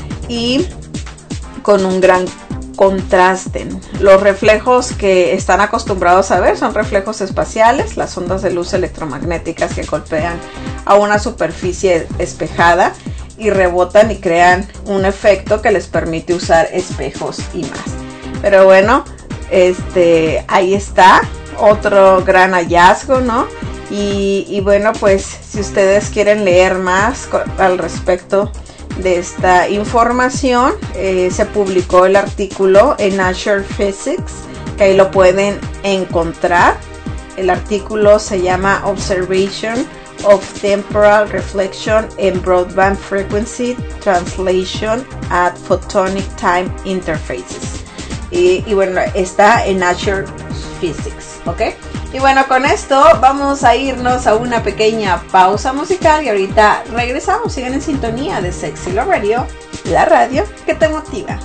y con un gran contraste. Los reflejos que están acostumbrados a ver son reflejos espaciales, las ondas de luz electromagnéticas que golpean a una superficie espejada y rebotan y crean un efecto que les permite usar espejos y más. Pero bueno, este, ahí está otro gran hallazgo, ¿no? Y, y bueno, pues si ustedes quieren leer más al respecto de esta información, eh, se publicó el artículo en Nature Physics, que ahí lo pueden encontrar. El artículo se llama Observation of Temporal Reflection in Broadband Frequency Translation at Photonic Time Interfaces. Y, y bueno, está en Nature Physics, ¿ok? Y bueno, con esto vamos a irnos a una pequeña pausa musical y ahorita regresamos. Sigan en sintonía de Sexy Love Radio, la radio que te motiva.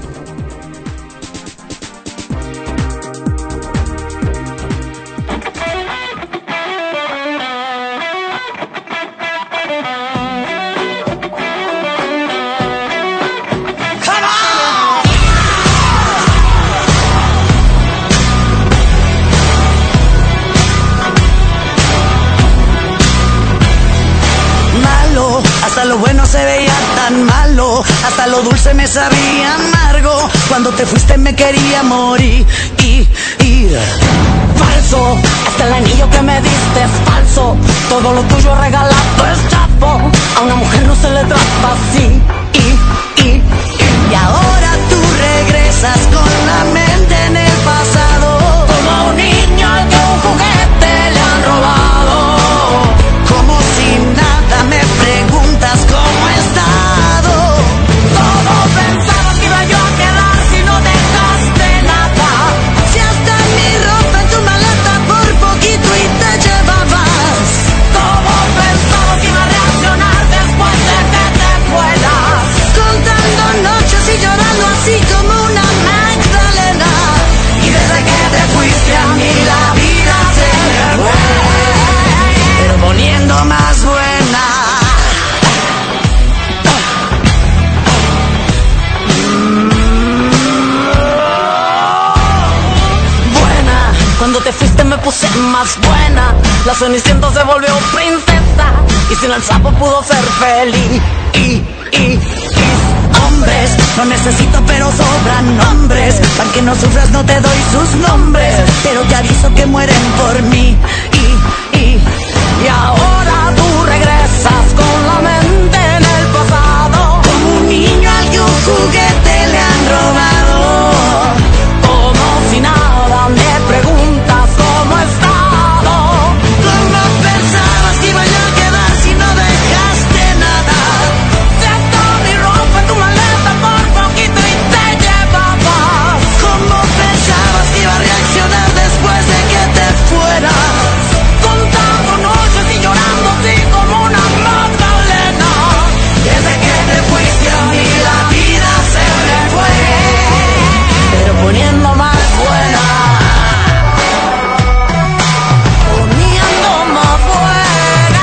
Hasta lo bueno se veía tan malo, hasta lo dulce me sabía amargo. Cuando te fuiste me quería morir y, y falso, hasta el anillo que me diste es falso. Todo lo tuyo regalado es chapo, a una mujer no se le trata así y, y, y, y ahora tú regresas con la mente en el pasado, como un niño al que un juguete le han robado. Como si nada me preguntas cómo he estado. Todo pensaba que iba yo a quedar si no dejaste nada. Si hasta mi ropa en tu maleta por poquito y te llevabas. Todo pensaba que iba a reaccionar después de que te fueras. Contando noches y llorando así como una Magdalena. Y desde que te fuiste a mí la vida se me fue, pero poniendo más buena. Buena, cuando te fuiste me puse más buena. La Cenicienta se volvió princesa y sin el sapo pudo ser feliz. Y, y, y, oh hombres. No necesito pero sobran nombres. Para que no sufras no te doy sus nombres, pero te aviso que mueren por mí. Y, y, y ahora tú regresas con la mente en el pasado, como un niño al que un juguete le han robado. Como si nada me preguntas cómo he estado. ¿Cómo pensabas que iba yo a quedar si no dejaste nada? Se ató mi ropa en tu maleta por poquito y te llevabas. ¿Cómo pensabas que iba a reaccionar después de que te fueras? Contando noches y llorando así como una magdalena. Desde que te fuiste a mí la vida se me fue, pero poniendo más buena, poniendo más buena.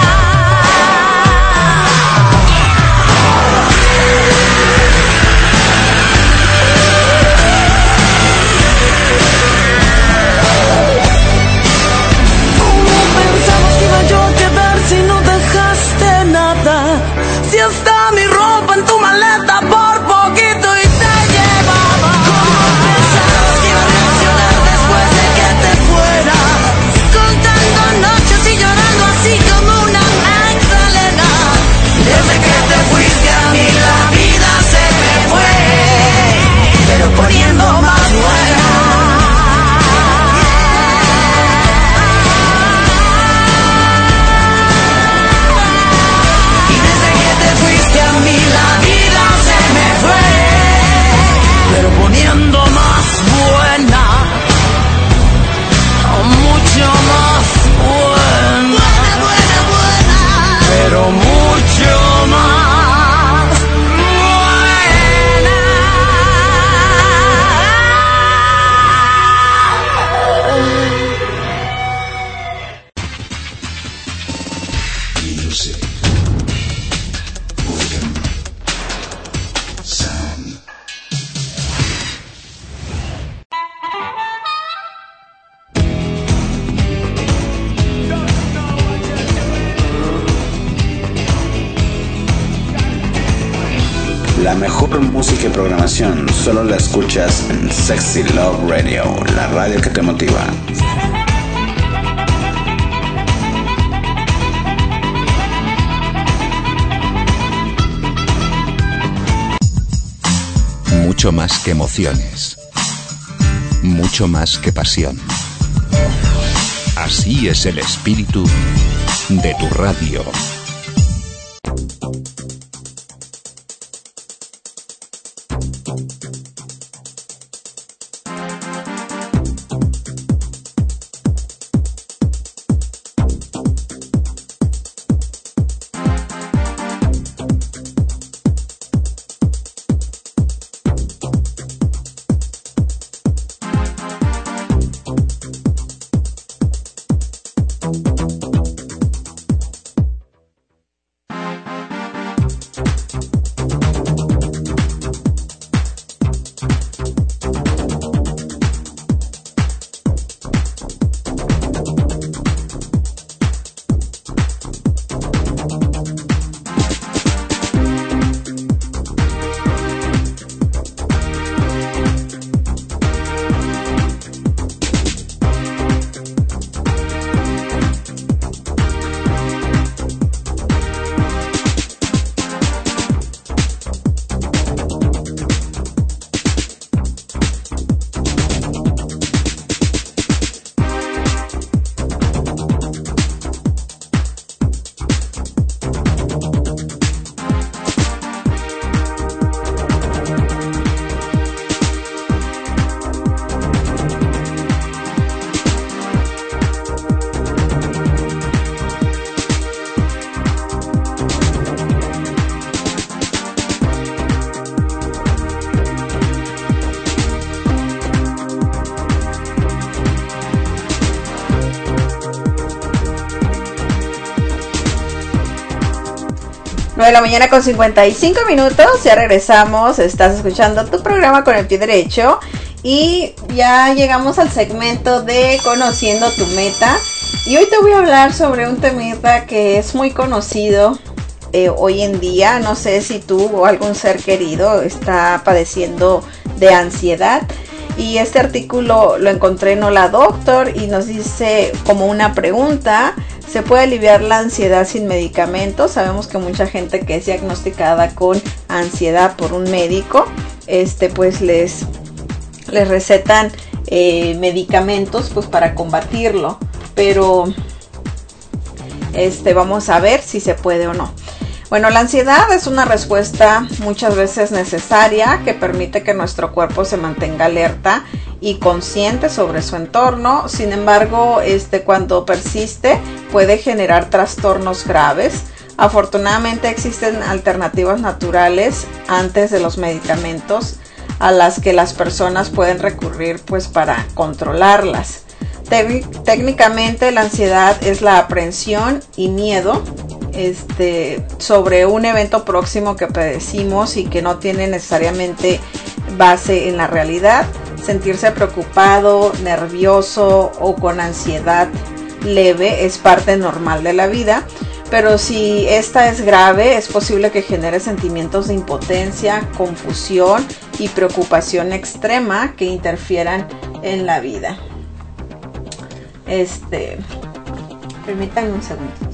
¿Cómo pensabas que iba yo a quedar si no dejaste nada? Si está mi ropa en tu maleta por poquito y te llevaba. ¿Cómo pensabas que iba a reaccionar después de que te fueras? Contando noches y llorando así como una magdalena. Desde que te fuiste a mí la vida se me fue, pero poniendo más buena. Y desde que te fuiste a mí la vida se me fue, pero poniendo más buena, oh, mucho más buena, buena, buena, pero mucho más Music. Rhythm. Sound. La mejor música y programación solo la escuchas en Sexy Love Radio, la radio que te motiva. Mucho más que emociones. Mucho más que pasión. Así es el espíritu de tu radio. nueve de la mañana con cincuenta y cinco minutos, ya regresamos, estás escuchando tu programa Con el Pie Derecho y ya llegamos al segmento de Conociendo tu Meta y hoy te voy a hablar sobre un temita que es muy conocido eh, hoy en día. No sé si tú o algún ser querido está padeciendo de ansiedad. Y este artículo lo encontré en Hola Doctor y nos dice como una pregunta: ¿se puede aliviar la ansiedad sin medicamentos? Sabemos que mucha gente que es diagnosticada con ansiedad por un médico, este pues les, les recetan eh, medicamentos pues para combatirlo, pero este vamos a ver si se puede o no. Bueno, la ansiedad es una respuesta muchas veces necesaria que permite que nuestro cuerpo se mantenga alerta y consciente sobre su entorno. Sin embargo, este, cuando persiste puede generar trastornos graves. Afortunadamente existen alternativas naturales antes de los medicamentos a las que las personas pueden recurrir pues para controlarlas. Técnicamente la ansiedad es la aprensión y miedo este, sobre un evento próximo que predecimos y que no tiene necesariamente base en la realidad. Sentirse preocupado, nervioso o con ansiedad leve es parte normal de la vida, pero si esta es grave es posible que genere sentimientos de impotencia, confusión y preocupación extrema que interfieran en la vida. Este, permítanme un segundito.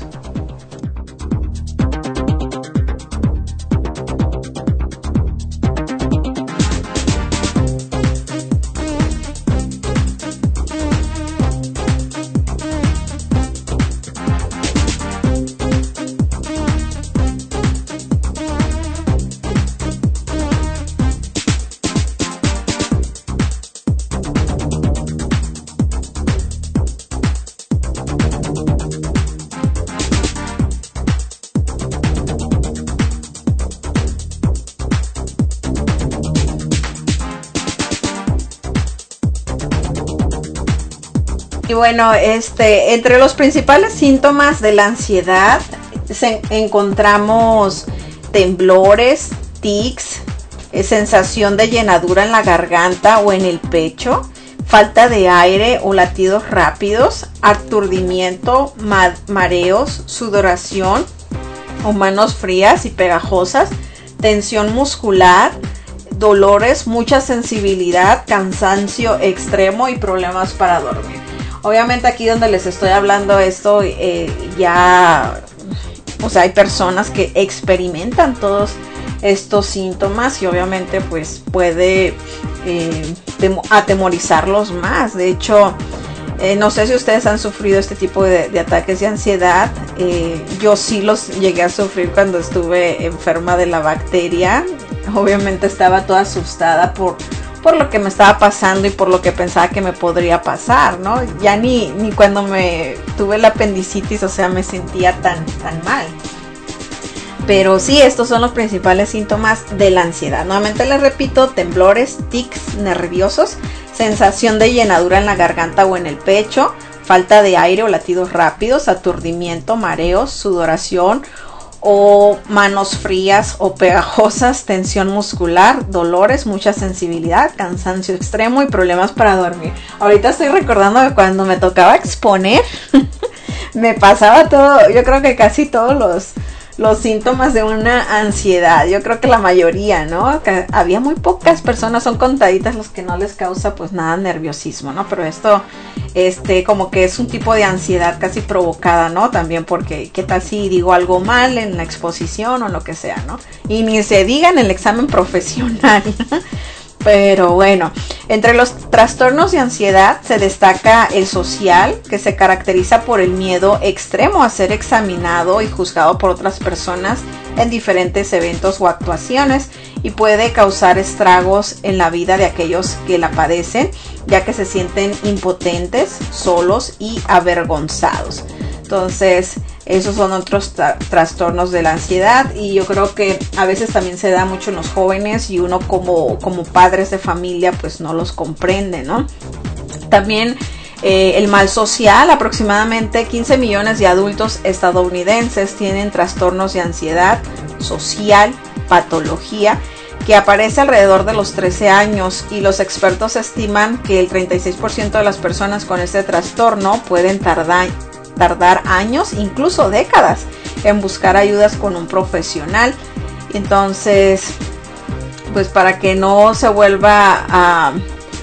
Y bueno, este, entre los principales síntomas de la ansiedad se, encontramos temblores, tics, eh, sensación de llenadura en la garganta o en el pecho, falta de aire o latidos rápidos, aturdimiento, ma- mareos, sudoración o manos frías y pegajosas, tensión muscular, dolores, mucha sensibilidad, cansancio extremo y problemas para dormir. Obviamente aquí donde les estoy hablando esto, eh, ya, o sea, hay personas que experimentan todos estos síntomas y obviamente pues puede eh, atemorizarlos más. De hecho, eh, no sé si ustedes han sufrido este tipo de, de ataques de ansiedad. Eh, yo sí los llegué a sufrir cuando estuve enferma de la bacteria. Obviamente estaba toda asustada por... por lo que me estaba pasando y por lo que pensaba que me podría pasar, ¿no? Ya ni, ni cuando me tuve la apendicitis, o sea, me sentía tan, tan mal. Pero sí, estos son los principales síntomas de la ansiedad. Nuevamente les repito: temblores, tics nerviosos, sensación de llenadura en la garganta o en el pecho, falta de aire o latidos rápidos, aturdimiento, mareos, sudoración o manos frías o pegajosas, tensión muscular, dolores, mucha sensibilidad, cansancio extremo y problemas para dormir. Ahorita estoy recordando que cuando me tocaba exponer me pasaba todo, yo creo que casi todos los, los síntomas de una ansiedad. Yo creo que la mayoría, ¿no? Que había muy pocas personas, son contaditas los que no les causa pues nada nerviosismo, ¿no? Pero esto este como que es un tipo de ansiedad casi provocada, ¿no? También porque qué tal si digo algo mal en la exposición o lo que sea, ¿no? Y ni se diga en el examen profesional. Pero bueno, entre los trastornos de ansiedad se destaca el social, que se caracteriza por el miedo extremo a ser examinado y juzgado por otras personas en diferentes eventos o actuaciones, y puede causar estragos en la vida de aquellos que la padecen, ya que se sienten impotentes, solos y avergonzados. Entonces, esos son otros tra- trastornos de la ansiedad, y yo creo que a veces también se da mucho en los jóvenes y uno como, como padres de familia pues no los comprende, ¿no? También eh, el mal social. Aproximadamente quince millones de adultos estadounidenses tienen trastornos de ansiedad social, patología, que aparece alrededor de los trece años, y los expertos estiman que el treinta y seis por ciento de las personas con este trastorno pueden tardar tardar años, incluso décadas, en buscar ayudas con un profesional. Entonces, pues para que no se vuelva a,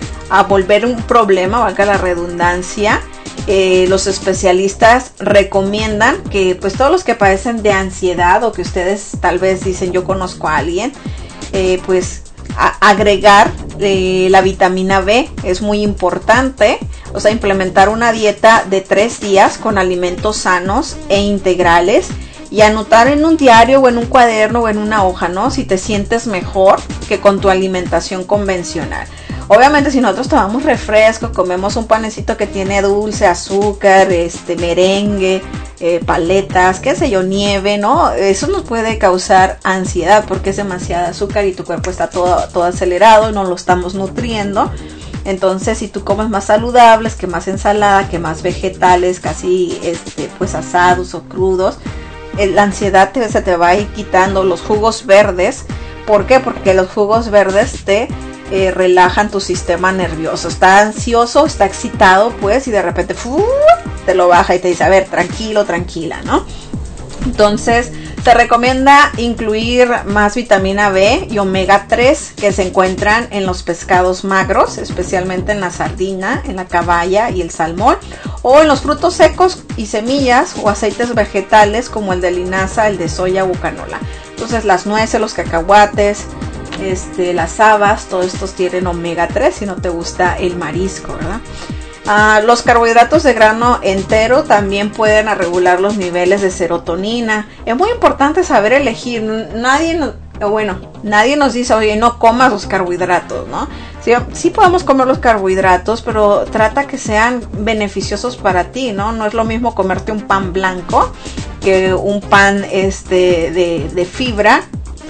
a volver un problema, valga la redundancia, eh, los especialistas recomiendan que pues todos los que padecen de ansiedad o que ustedes tal vez dicen yo conozco a alguien, eh, pues a, agregar eh, la vitamina B es muy importante. O sea, implementar una dieta de tres días con alimentos sanos e integrales y anotar en un diario o en un cuaderno o en una hoja, ¿no? Si te sientes mejor que con tu alimentación convencional. Obviamente si nosotros tomamos refresco, comemos un panecito que tiene dulce, azúcar, este, merengue, eh, paletas, qué sé yo, nieve, ¿no? Eso nos puede causar ansiedad porque es demasiado azúcar y tu cuerpo está todo, todo acelerado y no lo estamos nutriendo. Entonces, si tú comes más saludables, que más ensalada, que más vegetales, casi este, pues asados o crudos, la ansiedad te, se te va a ir quitando. Los jugos verdes, ¿por qué? Porque los jugos verdes te eh, relajan tu sistema nervioso. Está ansioso, está excitado, pues, y de repente ¡fu! Te lo baja y te dice, a ver, tranquilo, tranquila, ¿no? Entonces, se recomienda incluir más vitamina B y omega tres que se encuentran en los pescados magros, especialmente en la sardina, en la caballa y el salmón, o en los frutos secos y semillas o aceites vegetales como el de linaza, el de soya o canola. Entonces, las nueces, los cacahuates, este, las habas, todos estos tienen omega tres si no te gusta el marisco, ¿verdad? Uh, los carbohidratos de grano entero también pueden regular los niveles de serotonina. Es muy importante saber elegir. Nadie, no, bueno, nadie nos dice, oye, no comas los carbohidratos, ¿no? Sí, sí podemos comer los carbohidratos, pero trata que sean beneficiosos para ti, ¿no? No es lo mismo comerte un pan blanco que un pan este, de, de fibra.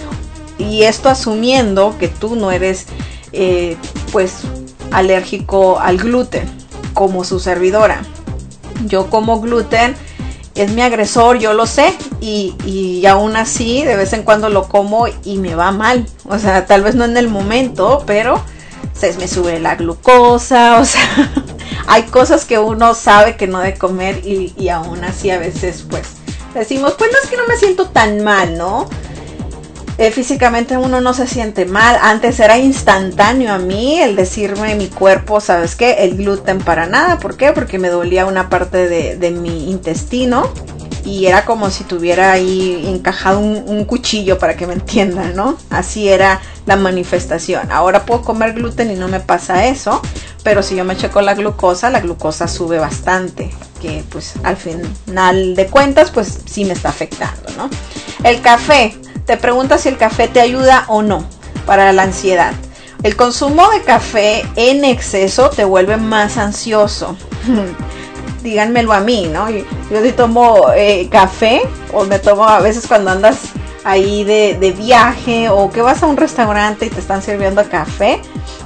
Y esto asumiendo que tú no eres, eh, pues, alérgico al gluten, como su servidora. Yo como gluten, es mi agresor, yo lo sé, y, y aún así de vez en cuando lo como y me va mal. O sea, tal vez no en el momento, pero se me sube la glucosa. O sea, hay cosas que uno sabe que no debe comer y, y aún así a veces pues decimos, pues no es que no me siento tan mal, ¿no? Eh, físicamente uno no se siente mal. Antes era instantáneo a mí el decirme mi cuerpo, ¿sabes qué? El gluten para nada. ¿Por qué? Porque me dolía una parte de, de mi intestino y era como si tuviera ahí encajado un, un cuchillo, para que me entiendan, ¿no? Así era la manifestación. Ahora puedo comer gluten y no me pasa eso, pero si yo me checo la glucosa, la glucosa sube bastante, que pues al final de cuentas pues sí me está afectando, ¿no? El café. Te preguntas si el café te ayuda o no para la ansiedad. El consumo de café en exceso te vuelve más ansioso. Díganmelo a mí, ¿no? Yo, yo sí tomo eh, café, o me tomo a veces cuando andas ahí de, de viaje, o que vas a un restaurante y te están sirviendo café,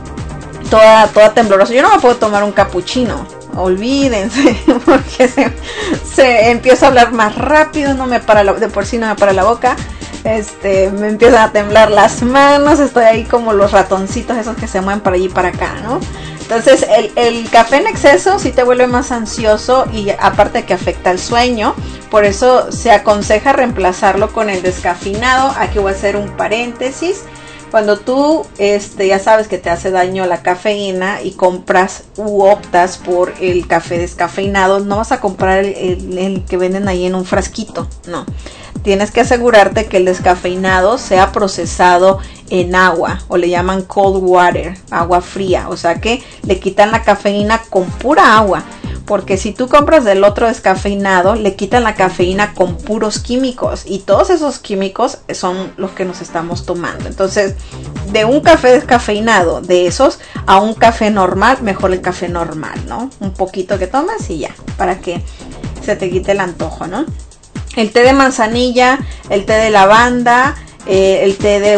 toda, toda temblorosa. Yo no me puedo tomar un capuchino. Olvídense, porque se, se empieza a hablar más rápido, no me para la, de por sí no me para la boca. Este, me empiezan a temblar las manos, estoy ahí como los ratoncitos esos que se mueven para allí y para acá, ¿no? Entonces el, el café en exceso sí te vuelve más ansioso y aparte que afecta el sueño. Por eso se aconseja reemplazarlo con el descafeinado. Aquí voy a hacer un paréntesis. Cuando tú este, ya sabes que te hace daño la cafeína y compras u optas por el café descafeinado, no vas a comprar el, el, el que venden ahí en un frasquito, no. Tienes que asegurarte que el descafeinado sea procesado en agua, o le llaman cold water, agua fría. O sea que le quitan la cafeína con pura agua. Porque si tú compras del otro descafeinado, le quitan la cafeína con puros químicos. Y todos esos químicos son los que nos estamos tomando. Entonces, de un café descafeinado, de esos, a un café normal, mejor el café normal, ¿no? Un poquito que tomas y ya, para que se te quite el antojo, ¿no? El té de manzanilla, el té de lavanda, eh, el té de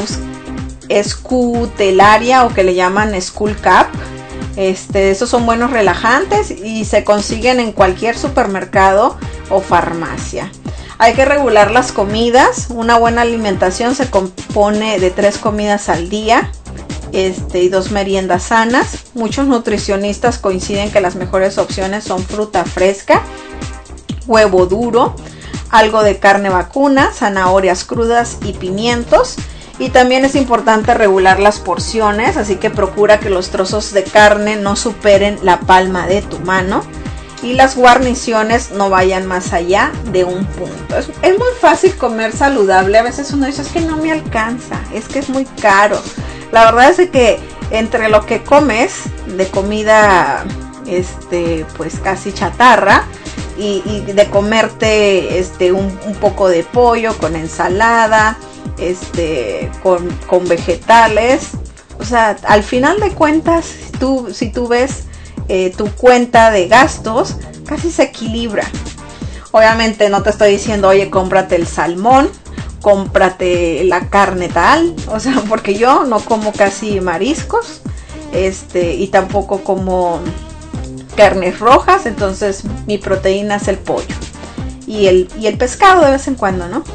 escutelaria, o que le llaman skull cap. Este, estos son buenos relajantes y se consiguen en cualquier supermercado o farmacia. Hay que regular las comidas. Una buena alimentación se compone de tres comidas al día este, y dos meriendas sanas. Muchos nutricionistas coinciden que las mejores opciones son fruta fresca, huevo duro, algo de carne vacuna, zanahorias crudas y pimientos. Y también es importante regular las porciones, así que procura que los trozos de carne no superen la palma de tu mano y las guarniciones no vayan más allá de un punto. Es, es muy fácil comer saludable. A veces uno dice, es que no me alcanza, es que es muy caro. La verdad es de que entre lo que comes de comida este pues casi chatarra y, y de comerte este un, un poco de pollo con ensalada, este con, con vegetales, o sea, al final de cuentas tú, si tú ves eh, tu cuenta de gastos, casi se equilibra. Obviamente no te estoy diciendo, oye, cómprate el salmón, cómprate la carne tal, o sea, porque yo no como casi mariscos, este, y tampoco como carnes rojas, entonces mi proteína es el pollo y el, y el pescado de vez en cuando, ¿no?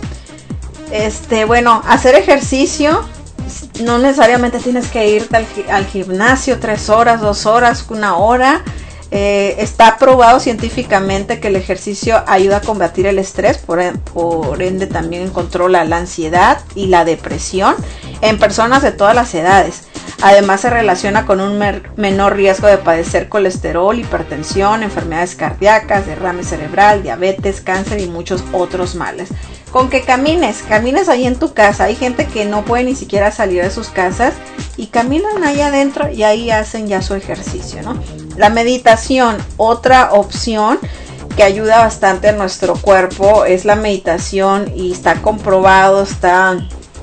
Este, bueno, hacer ejercicio, no necesariamente tienes que irte al, al gimnasio tres horas, dos horas, una hora. Eh, está probado científicamente que el ejercicio ayuda a combatir el estrés, por, por ende también controla la ansiedad y la depresión en personas de todas las edades. Además se relaciona con un menor riesgo de padecer colesterol, hipertensión, enfermedades cardíacas, derrame cerebral, diabetes, cáncer y muchos otros males. Con que camines, camines ahí en tu casa. Hay gente que no puede ni siquiera salir de sus casas y caminan ahí adentro y ahí hacen ya su ejercicio, ¿no? La meditación, otra opción que ayuda bastante a nuestro cuerpo es la meditación y está comprobado, está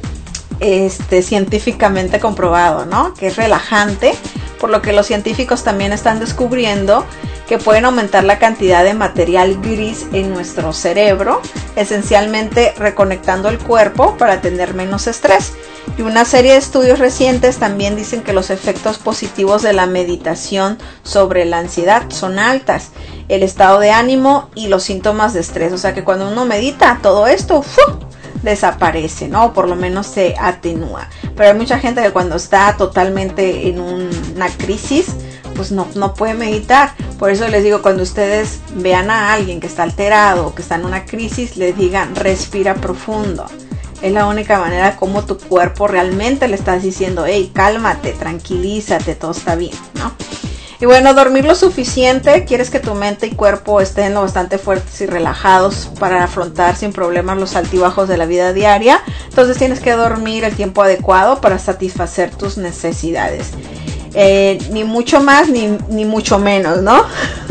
este, científicamente comprobado, ¿no? Que es relajante, por lo que los científicos también están descubriendo que pueden aumentar la cantidad de material gris en nuestro cerebro, esencialmente reconectando el cuerpo para tener menos estrés. Y una serie de estudios recientes también dicen que los efectos positivos de la meditación sobre la ansiedad son altas, el estado de ánimo y los síntomas de estrés. O sea que cuando uno medita, todo esto ¡fu! Desaparece, ¿no? O por lo menos se atenúa. Pero hay mucha gente que cuando está totalmente en un, una crisis, pues no, no puede meditar. Por eso les digo, cuando ustedes vean a alguien que está alterado o que está en una crisis, les digan, respira profundo. Es la única manera como tu cuerpo realmente le estás diciendo, hey, cálmate, tranquilízate, todo está bien, ¿no? Y bueno, dormir lo suficiente. Quieres que tu mente y cuerpo estén lo bastante fuertes y relajados para afrontar sin problemas los altibajos de la vida diaria. Entonces tienes que dormir el tiempo adecuado para satisfacer tus necesidades. Eh, ni mucho más ni, ni mucho menos, ¿no?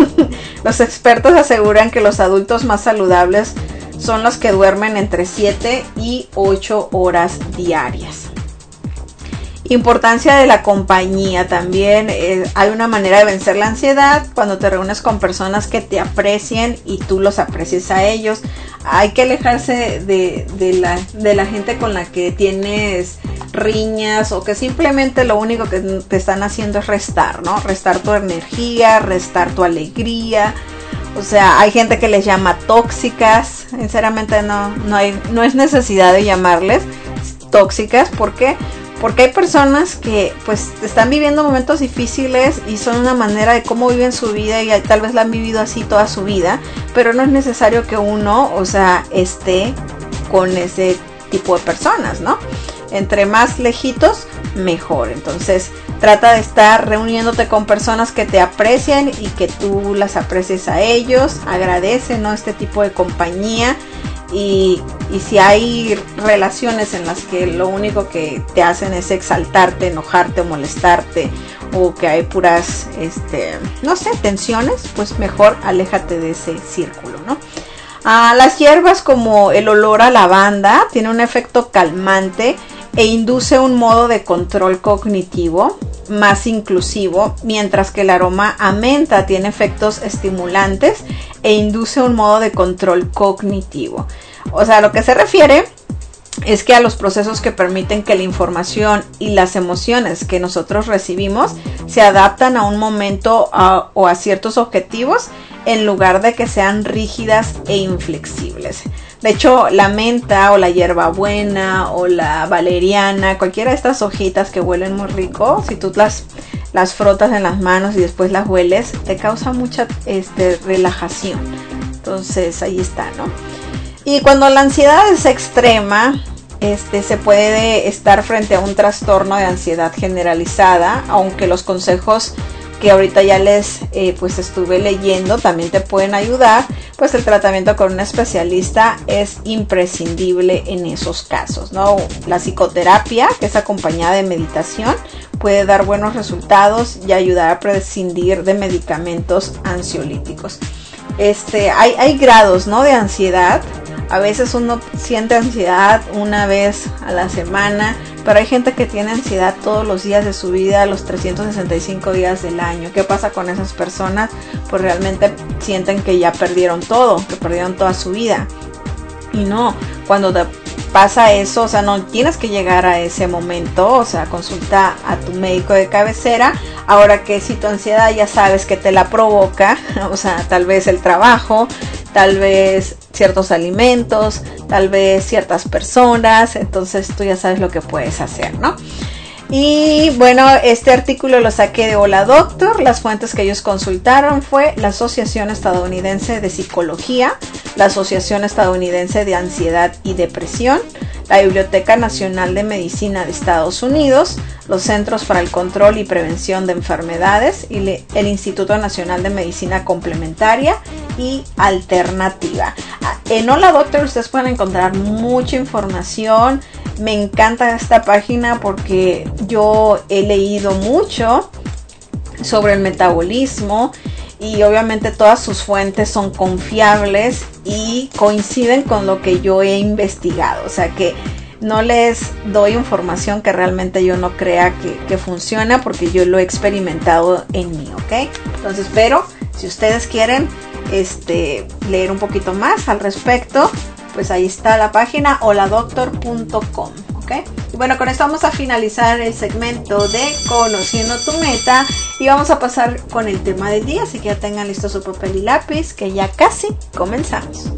Los expertos aseguran que los adultos más saludables son los que duermen entre siete y ocho horas diarias. Importancia de la compañía también. Eh, hay una manera de vencer la ansiedad cuando te reúnes con personas que te aprecien y tú los aprecies a ellos. Hay que alejarse de, de, la, de la gente con la que tienes riñas o que simplemente lo único que te están haciendo es restar, ¿no? Restar tu energía, restar tu alegría. O sea, hay gente que les llama tóxicas. Sinceramente no, no, hay, no es necesidad de llamarles tóxicas. ¿Por qué? Porque hay personas que pues están viviendo momentos difíciles y son una manera de cómo viven su vida y tal vez la han vivido así toda su vida, pero no es necesario que uno, o sea, esté con ese tipo de personas, ¿no? Entre más lejitos, mejor. Entonces, trata de estar reuniéndote con personas que te aprecien y que tú las aprecies a ellos. Agradece, ¿no?, este tipo de compañía. Y, y si hay relaciones en las que lo único que te hacen es exaltarte, enojarte o molestarte, o que hay puras, este, no sé, tensiones, pues mejor aléjate de ese círculo, ¿no? Ah, las hierbas como el olor a lavanda tiene un efecto calmante e induce un modo de control cognitivo más inclusivo, mientras que el aroma a menta tiene efectos estimulantes e induce un modo de control cognitivo. O sea, lo que se refiere es que a los procesos que permiten que la información y las emociones que nosotros recibimos se adaptan a un momento a, o a ciertos objetivos en lugar de que sean rígidas e inflexibles. De hecho, la menta o la hierbabuena o la valeriana, cualquiera de estas hojitas que huelen muy rico, si tú las, las frotas en las manos y después las hueles, te causa mucha este, relajación. Entonces, ahí está, ¿no? Y cuando la ansiedad es extrema, este, se puede estar frente a un trastorno de ansiedad generalizada, aunque los consejos que ahorita ya les eh, pues estuve leyendo también te pueden ayudar, pues el tratamiento con un especialista es imprescindible en esos casos, ¿no? La psicoterapia, que es acompañada de meditación, puede dar buenos resultados y ayudar a prescindir de medicamentos ansiolíticos. Este, hay, hay grados, ¿no?, de ansiedad. A veces uno siente ansiedad una vez a la semana, pero hay gente que tiene ansiedad todos los días de su vida, los trescientos sesenta y cinco días del año. ¿Qué pasa con esas personas? Pues realmente sienten que ya perdieron todo, que perdieron toda su vida. Y no, cuando te pasa eso, o sea, no tienes que llegar a ese momento, o sea, consulta a tu médico de cabecera. Ahora que si tu ansiedad ya sabes que te la provoca, o sea, tal vez el trabajo, tal vez ciertos alimentos, tal vez ciertas personas, entonces tú ya sabes lo que puedes hacer, ¿no? Y bueno, este artículo lo saqué de Hola Doctor. Las fuentes que ellos consultaron fue la Asociación Estadounidense de Psicología, la Asociación Estadounidense de Ansiedad y Depresión, la Biblioteca Nacional de Medicina de Estados Unidos, los Centros para el Control y Prevención de Enfermedades y le, el Instituto Nacional de Medicina Complementaria y Alternativa. En Hola Doctor ustedes pueden encontrar mucha información. Me encanta esta página porque yo he leído mucho sobre el metabolismo y obviamente todas sus fuentes son confiables y coinciden con lo que yo he investigado. O sea que no les doy información que realmente yo no crea que, que funciona, porque yo lo he experimentado en mí, ¿ok? Entonces, pero si ustedes quieren este, leer un poquito más al respecto, pues ahí está la página hola doctor punto com, ¿ok? Y bueno, con esto vamos a finalizar el segmento de Conociendo tu Meta y vamos a pasar con el tema del día, así que ya tengan listo su papel y lápiz, que ya casi comenzamos.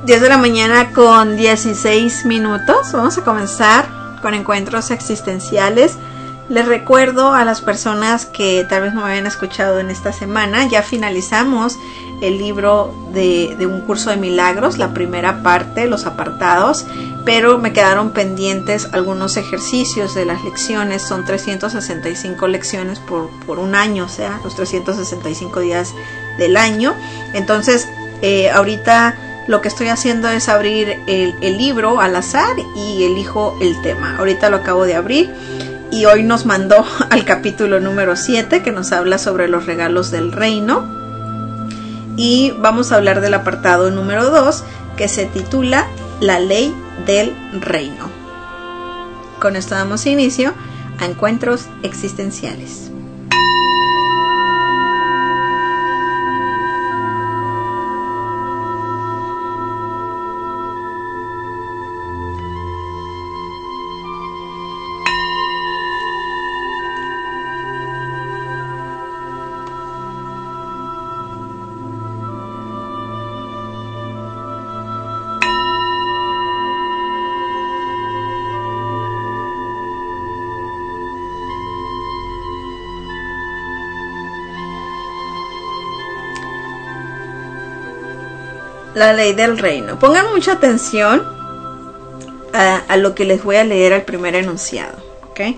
diez de la mañana con dieciséis minutos. Vamos a comenzar con encuentros existenciales. Les recuerdo a las personas que tal vez no me habían escuchado en esta semana, ya finalizamos el libro de, de un curso de milagros, la primera parte, los apartados, pero me quedaron pendientes algunos ejercicios de las lecciones. Son trescientas sesenta y cinco lecciones por, por un año, o sea, los trescientos sesenta y cinco días del año. Entonces, eh, ahorita lo que estoy haciendo es abrir el, el libro al azar y elijo el tema. Ahorita lo acabo de abrir y hoy nos mandó al capítulo número siete, que nos habla sobre los regalos del reino. Y vamos a hablar del apartado número dos, que se titula La ley del reino. Con esto damos inicio a encuentros existenciales. La ley del reino. Pongan mucha atención a, a lo que les voy a leer al primer enunciado, ¿ok?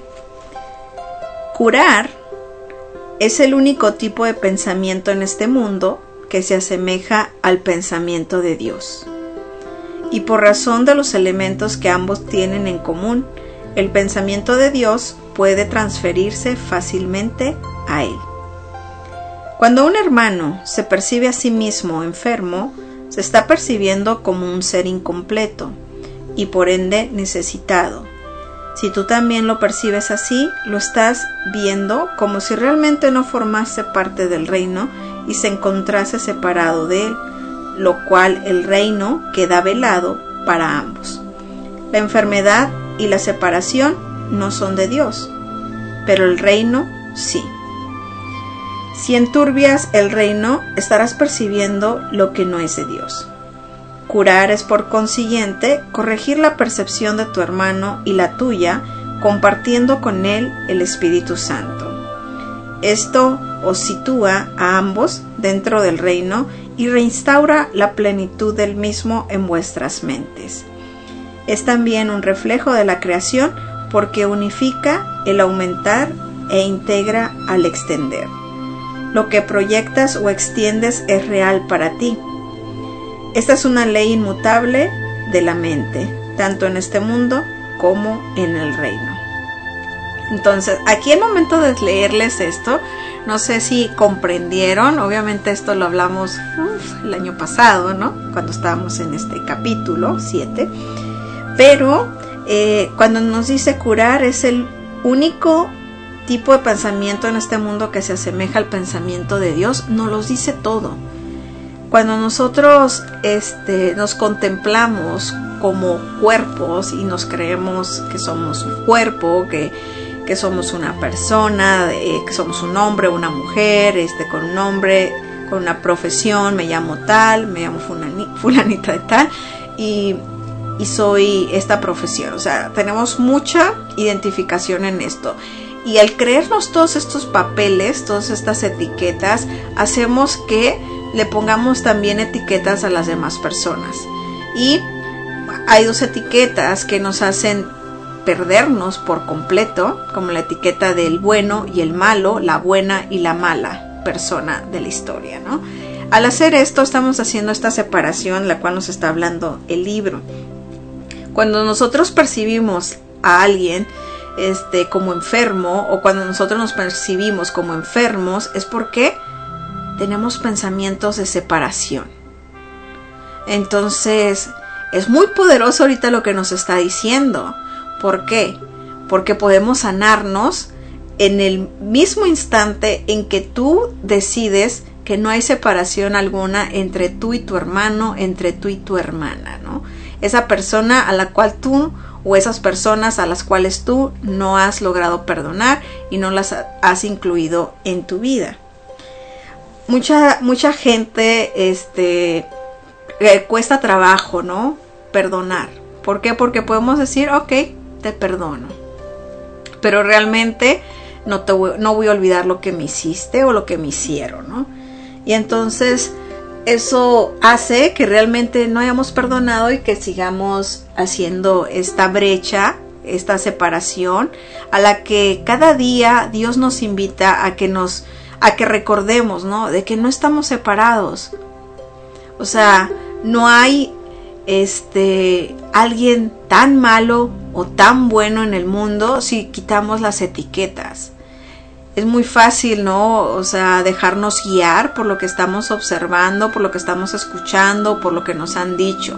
Curar es el único tipo de pensamiento en este mundo que se asemeja al pensamiento de Dios. Y por razón de los elementos que ambos tienen en común, el pensamiento de Dios puede transferirse fácilmente a él. Cuando un hermano se percibe a sí mismo enfermo, se está percibiendo como un ser incompleto y por ende necesitado. Si tú también lo percibes así, lo estás viendo como si realmente no formase parte del reino y se encontrase separado de él, lo cual el reino queda velado para ambos. La enfermedad y la separación no son de Dios, pero el reino sí. Si enturbias el reino, estarás percibiendo lo que no es de Dios. Curar es, por consiguiente, corregir la percepción de tu hermano y la tuya, compartiendo con él el Espíritu Santo. Esto os sitúa a ambos dentro del reino y reinstaura la plenitud del mismo en vuestras mentes. Es también un reflejo de la creación porque unifica el aumentar e integra al extender. Lo que proyectas o extiendes es real para ti. Esta es una ley inmutable de la mente, tanto en este mundo como en el reino. Entonces, aquí al momento de leerles esto, no sé si comprendieron, obviamente esto lo hablamos uf, el año pasado, ¿no? Cuando estábamos en este capítulo siete, pero eh, cuando nos dice curar es el único tipo de pensamiento en este mundo que se asemeja al pensamiento de Dios, nos los dice todo. Cuando nosotros este, nos contemplamos como cuerpos y nos creemos que somos un cuerpo, que, que somos una persona, eh, que somos un hombre, una mujer, este, con un nombre, con una profesión, me llamo tal, me llamo fulani, fulanita de tal, y, y soy esta profesión. O sea, tenemos mucha identificación en esto. Y al creernos todos estos papeles, todas estas etiquetas, hacemos que le pongamos también etiquetas a las demás personas. Y hay dos etiquetas que nos hacen perdernos por completo, como la etiqueta del bueno y el malo, la buena y la mala persona de la historia, ¿no? Al hacer esto, estamos haciendo esta separación, la cual nos está hablando el libro. Cuando nosotros percibimos a alguien Este, como enfermo, o cuando nosotros nos percibimos como enfermos, es porque tenemos pensamientos de separación. Entonces es muy poderoso ahorita lo que nos está diciendo. ¿Por qué? Porque podemos sanarnos en el mismo instante en que tú decides que no hay separación alguna entre tú y tu hermano, entre tú y tu hermana, ¿no? Esa persona a la cual tú o esas personas a las cuales tú no has logrado perdonar y no las has incluido en tu vida. Mucha, mucha gente este, eh, cuesta trabajo, ¿no? Perdonar. ¿Por qué? Porque podemos decir, ok, te perdono, pero realmente no, te voy, no voy a olvidar lo que me hiciste o lo que me hicieron, ¿no? Y entonces eso hace que realmente no hayamos perdonado y que sigamos haciendo esta brecha, esta separación, a la que cada día Dios nos invita a que nos, a que recordemos, ¿no? De que no estamos separados. O sea, no hay este alguien tan malo o tan bueno en el mundo si quitamos las etiquetas. Es muy fácil, ¿no? O sea, dejarnos guiar por lo que estamos observando, por lo que estamos escuchando, por lo que nos han dicho.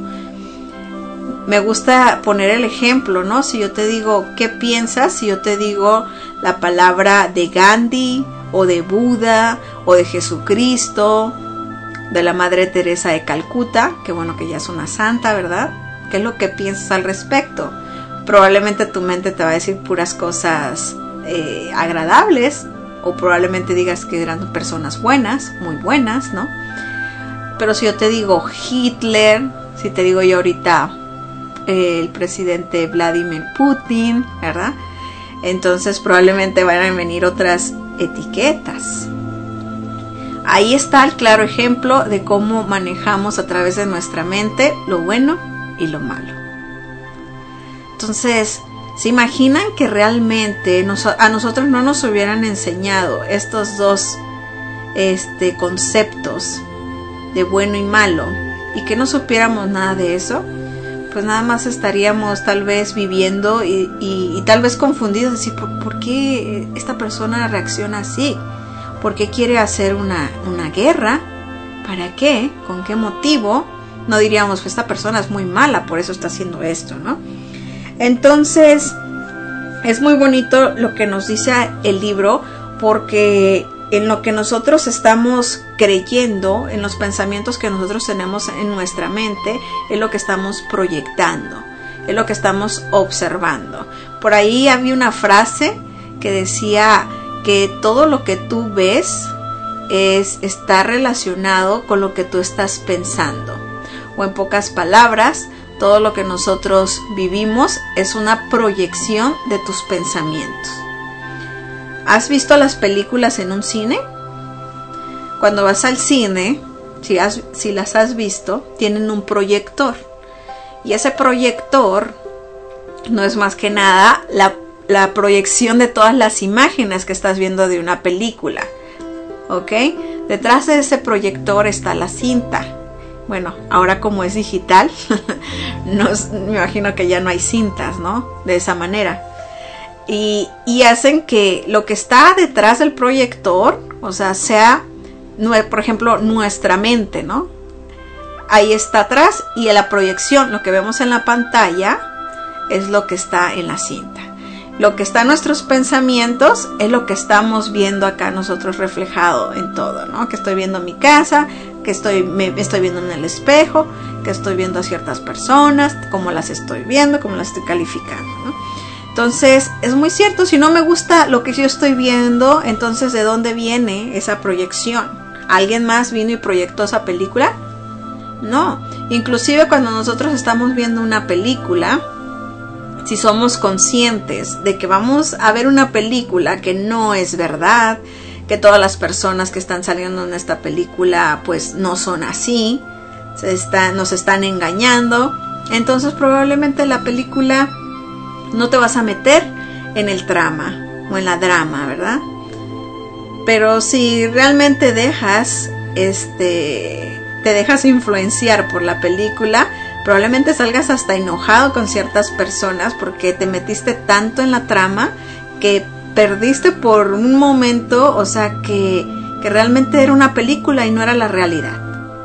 Me gusta poner el ejemplo, ¿no? Si yo te digo, ¿qué piensas? Si yo te digo la palabra de Gandhi, o de Buda, o de Jesucristo, de la Madre Teresa de Calcuta, que bueno que ya es una santa, ¿verdad? ¿Qué es lo que piensas al respecto? Probablemente tu mente te va a decir puras cosas Eh, agradables, o probablemente digas que eran personas buenas, muy buenas, ¿no? Pero si yo te digo Hitler, si te digo yo ahorita eh, el presidente Vladimir Putin, ¿verdad? Entonces probablemente van a venir otras etiquetas. Ahí está el claro ejemplo de cómo manejamos a través de nuestra mente lo bueno y lo malo. Entonces, ¿se imaginan que realmente nos, a nosotros no nos hubieran enseñado estos dos este, conceptos de bueno y malo y que no supiéramos nada de eso? Pues nada más estaríamos tal vez viviendo y, y, y tal vez confundidos, decir, ¿por, ¿por qué esta persona reacciona así? ¿Por qué quiere hacer una, una guerra? ¿Para qué? ¿Con qué motivo? No diríamos, pues esta persona es muy mala, por eso está haciendo esto, ¿no? Entonces, es muy bonito lo que nos dice el libro, porque en lo que nosotros estamos creyendo, en los pensamientos que nosotros tenemos en nuestra mente, es lo que estamos proyectando, es lo que estamos observando. Por ahí había una frase que decía que todo lo que tú ves es, está relacionado con lo que tú estás pensando. O en pocas palabras, todo lo que nosotros vivimos es una proyección de tus pensamientos. ¿Has visto las películas en un cine? Cuando vas al cine, si, has, si las has visto, tienen un proyector. Y ese proyector no es más que nada la, la proyección de todas las imágenes que estás viendo de una película. ¿Ok? Detrás de ese proyector está la cinta. Bueno, ahora como es digital, no, me imagino que ya no hay cintas, ¿no? De esa manera. Y, y hacen que lo que está detrás del proyector, o sea, sea, por ejemplo, nuestra mente, ¿no? Ahí está atrás, y la proyección, lo que vemos en la pantalla, es lo que está en la cinta. Lo que está en nuestros pensamientos es lo que estamos viendo acá nosotros reflejado en todo, ¿no? Que estoy viendo mi casa, que estoy, me estoy viendo en el espejo, que estoy viendo a ciertas personas, cómo las estoy viendo, cómo las estoy calificando, ¿no? Entonces, es muy cierto, si no me gusta lo que yo estoy viendo, entonces ¿de dónde viene esa proyección? ¿Alguien más vino y proyectó esa película? No, inclusive cuando nosotros estamos viendo una película, si somos conscientes de que vamos a ver una película que no es verdad, que todas las personas que están saliendo en esta película pues no son así, se están, nos están engañando, entonces probablemente la película no te vas a meter en el trama o en la drama, ¿verdad? Pero si realmente dejas, este, te dejas influenciar por la película, probablemente salgas hasta enojado con ciertas personas porque te metiste tanto en la trama que perdiste por un momento, o sea, que, que realmente era una película y no era la realidad.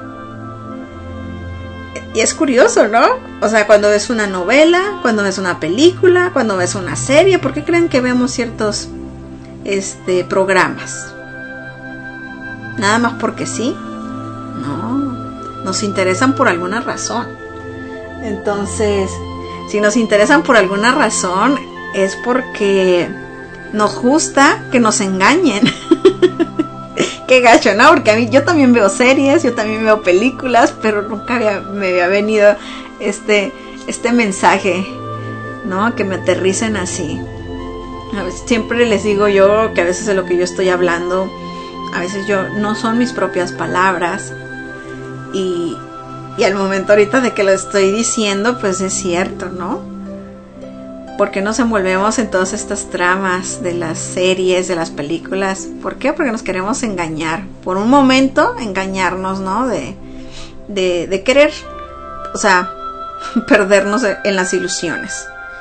Y es curioso, ¿no? O sea, cuando ves una novela, cuando ves una película, cuando ves una serie, ¿por qué creen que vemos ciertos este, programas? ¿Nada más porque sí? No, nos interesan por alguna razón. Entonces, si nos interesan por alguna razón, es porque nos gusta que nos engañen, qué gacho, ¿no? Porque a mí, yo también veo series, yo también veo películas, pero nunca había, me había venido este, este mensaje, ¿no? Que me aterricen así. A veces, siempre les digo yo que a veces de lo que yo estoy hablando, a veces yo no son mis propias palabras. Y, y al momento ahorita de que lo estoy diciendo, pues es cierto, ¿no? ¿Por qué nos envolvemos en todas estas tramas de las series, de las películas? ¿Por qué? Porque nos queremos engañar. Por un momento, engañarnos, ¿no? De, de, de querer, o sea, perdernos en las ilusiones.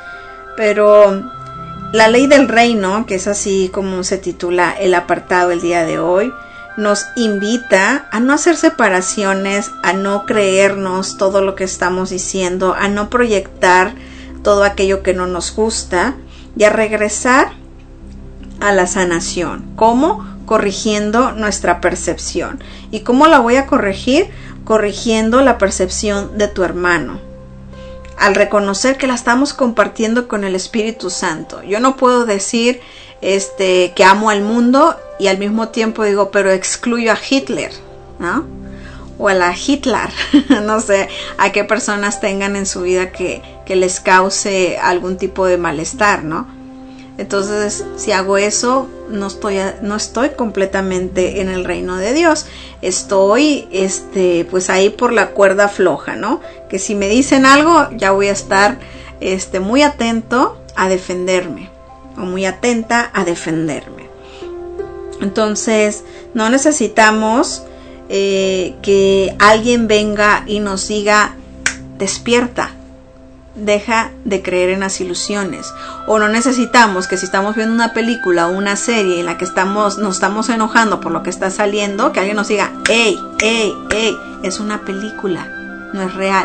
Pero la ley del reino, que es así como se titula el apartado el día de hoy, nos invita a no hacer separaciones, a no creernos todo lo que estamos diciendo, a no proyectar todo aquello que no nos gusta y a regresar a la sanación. ¿Cómo? Corrigiendo nuestra percepción. ¿Y cómo la voy a corregir? Corrigiendo la percepción de tu hermano. Al reconocer que la estamos compartiendo con el Espíritu Santo. Yo no puedo decir este, que amo al mundo y al mismo tiempo digo, pero excluyo a Hitler, ¿no? O a la Hitler, no sé a qué personas tengan en su vida que, que les cause algún tipo de malestar, ¿no? Entonces, si hago eso, no estoy, no estoy completamente en el reino de Dios. Estoy, este, pues ahí por la cuerda floja, ¿no? Que si me dicen algo, ya voy a estar, este, muy atento a defenderme, o muy atenta a defenderme. Entonces, no necesitamos Eh, que alguien venga y nos diga despierta, deja de creer en las ilusiones. O no necesitamos que si estamos viendo una película o una serie en la que estamos, nos estamos enojando por lo que está saliendo, que alguien nos diga hey, hey, hey, es una película, no es real.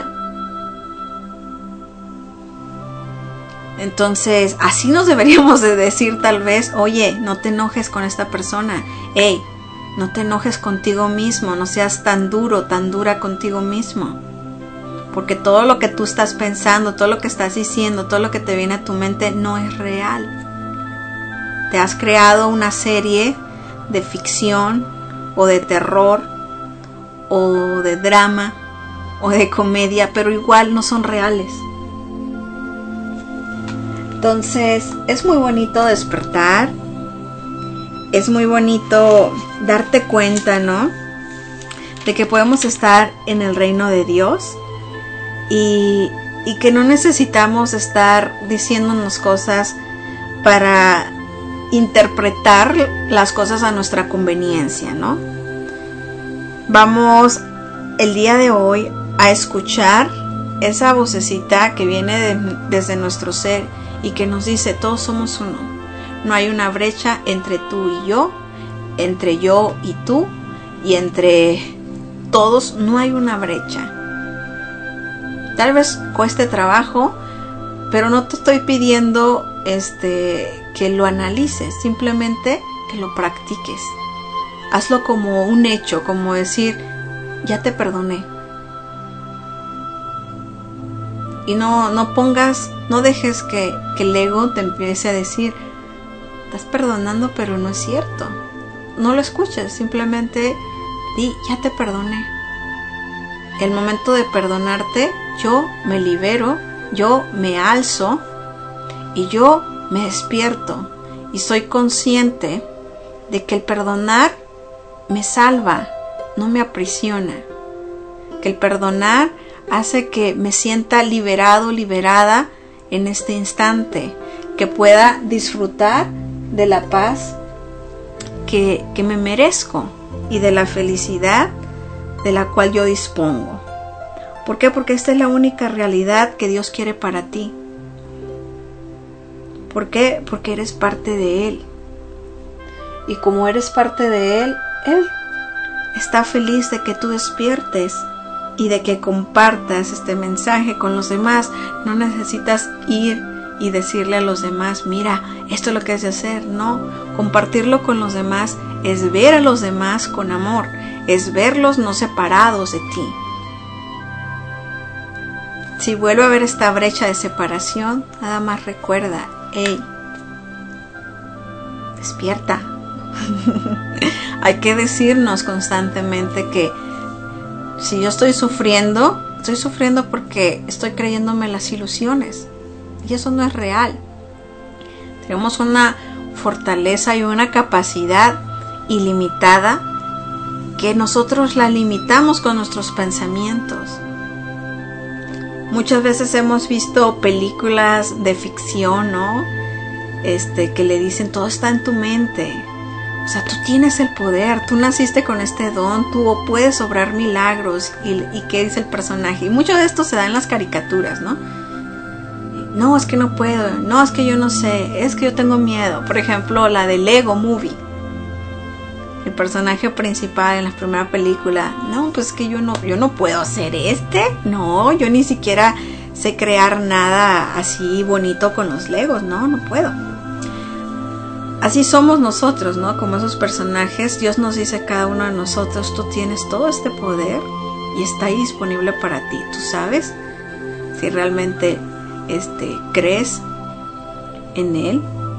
Entonces así nos deberíamos de decir tal vez, oye, no te enojes con esta persona, hey, no te enojes contigo mismo, no seas tan duro, tan dura contigo mismo. Porque todo lo que tú estás pensando, todo lo que estás diciendo, todo lo que te viene a tu mente no es real. Te has creado una serie de ficción o de terror o de drama o de comedia, pero igual no son reales. Entonces es muy bonito despertar. Es muy bonito darte cuenta, ¿no? De que podemos estar en el reino de Dios y, y que no necesitamos estar diciéndonos cosas para interpretar las cosas a nuestra conveniencia, ¿no? Vamos el día de hoy a escuchar esa vocecita que viene de, desde nuestro ser y que nos dice, todos somos uno. No hay una brecha entre tú y yo, entre yo y tú, y entre todos no hay una brecha. Tal vez cueste trabajo, pero no te estoy pidiendo este, que lo analices, simplemente que lo practiques. Hazlo como un hecho, como decir, ya te perdoné. Y no, no pongas, no dejes que, que el ego te empiece a decir, estás perdonando, pero no es cierto. No lo escuches, simplemente di, ya te perdoné. El momento de perdonarte, yo me libero, yo me alzo y yo me despierto y soy consciente de que el perdonar me salva, no me aprisiona. Que el perdonar hace que me sienta liberado, liberada en este instante, que pueda disfrutar de la paz que, que me merezco y de la felicidad de la cual yo dispongo. ¿Por qué? Porque esta es la única realidad que Dios quiere para ti. ¿Por qué? Porque eres parte de Él. Y como eres parte de Él, Él está feliz de que tú despiertes y de que compartas este mensaje con los demás. No necesitas ir y decirle a los demás, mira, esto es lo que has de hacer. No, compartirlo con los demás es ver a los demás con amor, es verlos no separados de ti. Si vuelve a haber esta brecha de separación, nada más recuerda, hey, despierta, Hay que decirnos constantemente que si yo estoy sufriendo, estoy sufriendo porque estoy creyéndome las ilusiones. Y eso no es real. Tenemos una fortaleza y una capacidad ilimitada que nosotros la limitamos con nuestros pensamientos. Muchas veces hemos visto películas de ficción, ¿no? Este, que le dicen todo está en tu mente. O sea, tú tienes el poder, tú naciste con este don, tú puedes obrar milagros. ¿Y, y qué dice el personaje? Y mucho de esto se da en las caricaturas, ¿no? No, es que no puedo, no, es que yo no sé, es que yo tengo miedo. Por ejemplo, la de Lego Movie. El personaje principal en la primera película, no, pues es que yo no, yo no puedo hacer este. No, yo ni siquiera sé crear nada así bonito con los Legos, no, no puedo. Así somos nosotros, ¿no? Como esos personajes, Dios nos dice a cada uno de nosotros, tú tienes todo este poder y está ahí disponible para ti. Tú sabes si realmente este, crees en Él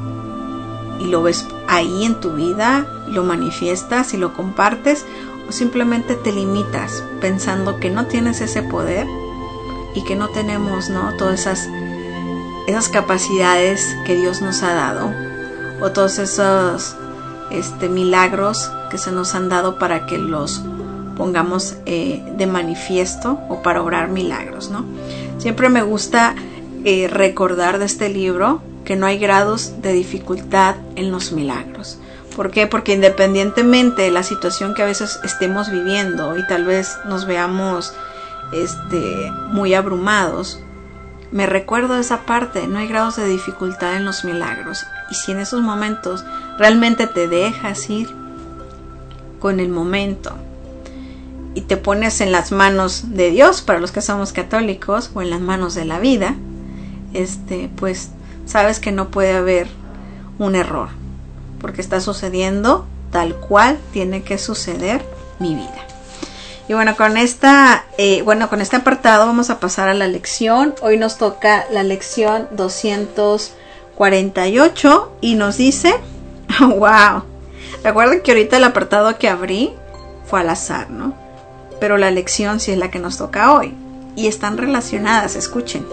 y lo ves ahí en tu vida, lo manifiestas y lo compartes, o simplemente te limitas pensando que no tienes ese poder y que no tenemos, ¿no? Todas esas, esas capacidades que Dios nos ha dado, o todos esos este, milagros que se nos han dado para que los pongamos eh, de manifiesto o para obrar milagros, ¿no? Siempre me gusta eh, recordar de este libro que no hay grados de dificultad en los milagros. ¿Por qué? Porque independientemente de la situación que a veces estemos viviendo y tal vez nos veamos este, muy abrumados, me recuerdo esa parte, no hay grados de dificultad en los milagros. Y si en esos momentos realmente te dejas ir con el momento y te pones en las manos de Dios, para los que somos católicos, o en las manos de la vida, este, pues sabes que no puede haber un error, porque está sucediendo tal cual tiene que suceder mi vida. Y bueno, con esta, eh, bueno, con este apartado vamos a pasar a la lección. Hoy nos toca la lección doscientos cuarenta y ocho y nos dice, wow, recuerden que ahorita el apartado que abrí fue al azar, ¿no? Pero la lección sí es la que nos toca hoy y están relacionadas, escuchen.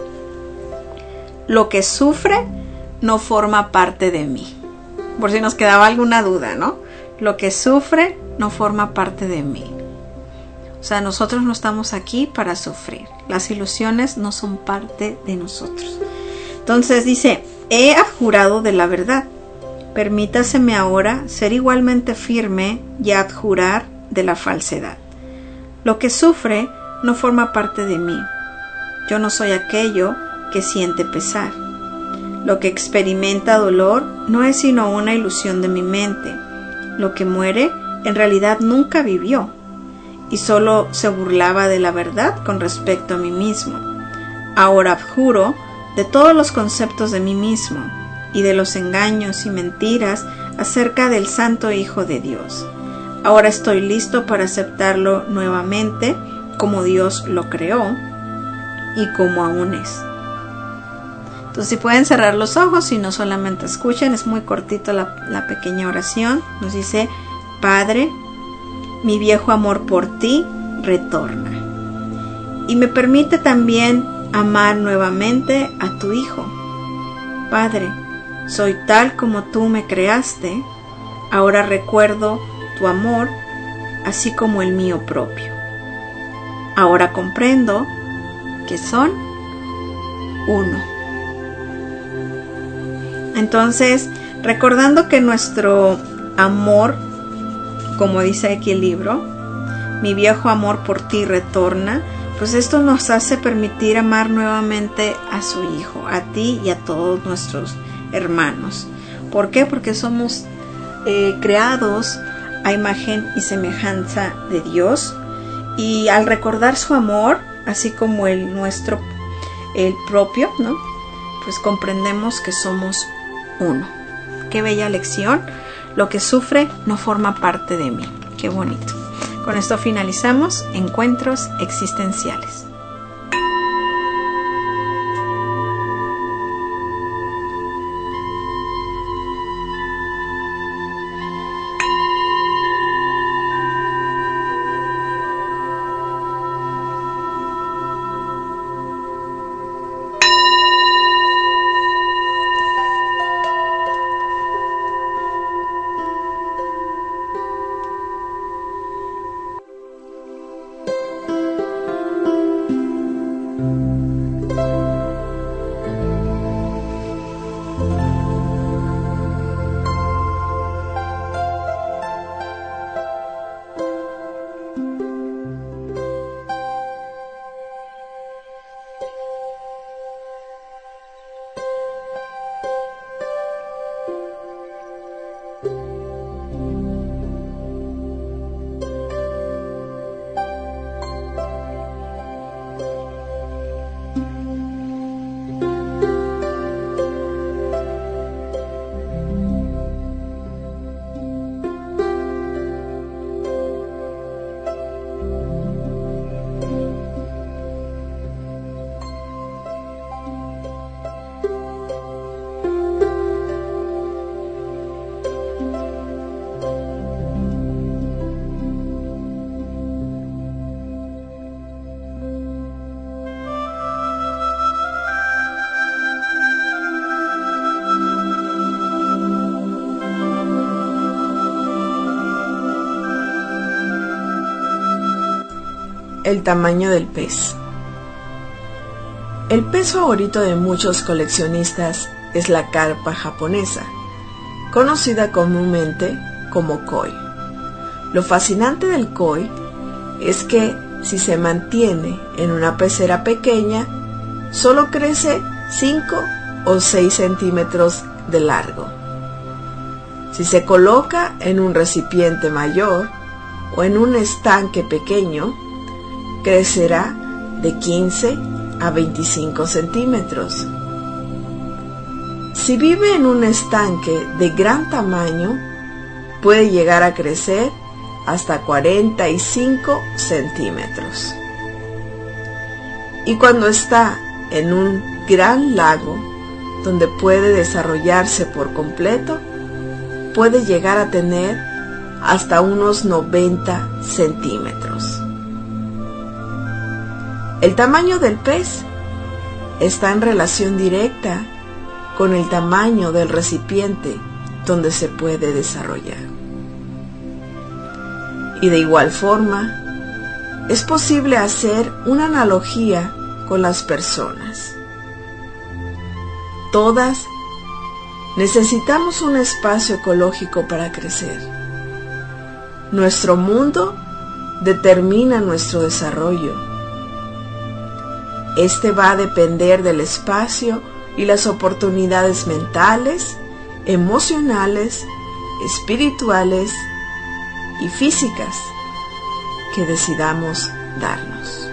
Lo que sufre no forma parte de mí. Por si nos quedaba alguna duda, ¿no? Lo que sufre no forma parte de mí. O sea, nosotros no estamos aquí para sufrir. Las ilusiones no son parte de nosotros. Entonces dice, he abjurado de la verdad. Permítaseme ahora ser igualmente firme y abjurar de la falsedad. Lo que sufre no forma parte de mí. Yo no soy aquello que siente pesar. Lo que experimenta dolor no es sino una ilusión de mi mente. Lo que muere en realidad nunca vivió y solo se burlaba de la verdad con respecto a mí mismo. Ahora abjuro de todos los conceptos de mí mismo y de los engaños y mentiras acerca del Santo Hijo de Dios. Ahora estoy listo para aceptarlo nuevamente como Dios lo creó y como aún es. Entonces, si pueden cerrar los ojos y no solamente escuchen, es muy cortito la, la pequeña oración. Nos dice, Padre, mi viejo amor por ti retorna. Y me permite también amar nuevamente a tu Hijo. Padre, soy tal como tú me creaste. Ahora recuerdo tu amor, así como el mío propio. Ahora comprendo que son uno. Entonces, recordando que nuestro amor, como dice aquí el libro, mi viejo amor por ti retorna, pues esto nos hace permitir amar nuevamente a su Hijo, a ti y a todos nuestros hermanos. ¿Por qué? Porque somos eh, creados a imagen y semejanza de Dios, y al recordar su amor, así como el nuestro, el propio, ¿no? Pues comprendemos que somos uno. Qué bella lección. Lo que sufre no forma parte de mí. Qué bonito. Con esto finalizamos Encuentros Existenciales. el tamaño del pez. El pez favorito de muchos coleccionistas es la carpa japonesa, conocida comúnmente como koi. Lo fascinante del koi es que si se mantiene en una pecera pequeña, solo crece cinco o seis centímetros de largo. Si se coloca en un recipiente mayor o en un estanque pequeño, crecerá de quince a veinticinco centímetros. Si vive en un estanque de gran tamaño, puede llegar a crecer hasta cuarenta y cinco centímetros. Y cuando está en un gran lago, donde puede desarrollarse por completo, puede llegar a tener hasta unos noventa centímetros. El tamaño del pez está en relación directa con el tamaño del recipiente donde se puede desarrollar. Y de igual forma, es posible hacer una analogía con las personas. Todas necesitamos un espacio ecológico para crecer. Nuestro mundo determina nuestro desarrollo. Este va a depender del espacio y las oportunidades mentales, emocionales, espirituales y físicas que decidamos darnos.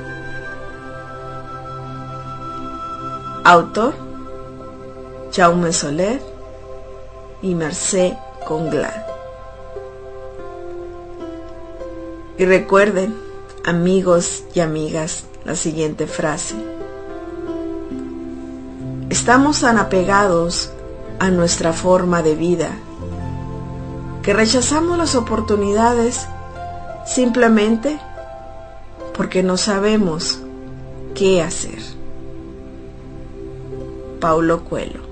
Autor: Jaume Soler y Mercè Conglà. Y recuerden, amigos y amigas, la siguiente frase: estamos tan apegados a nuestra forma de vida que rechazamos las oportunidades simplemente porque no sabemos qué hacer. Paulo Coelho.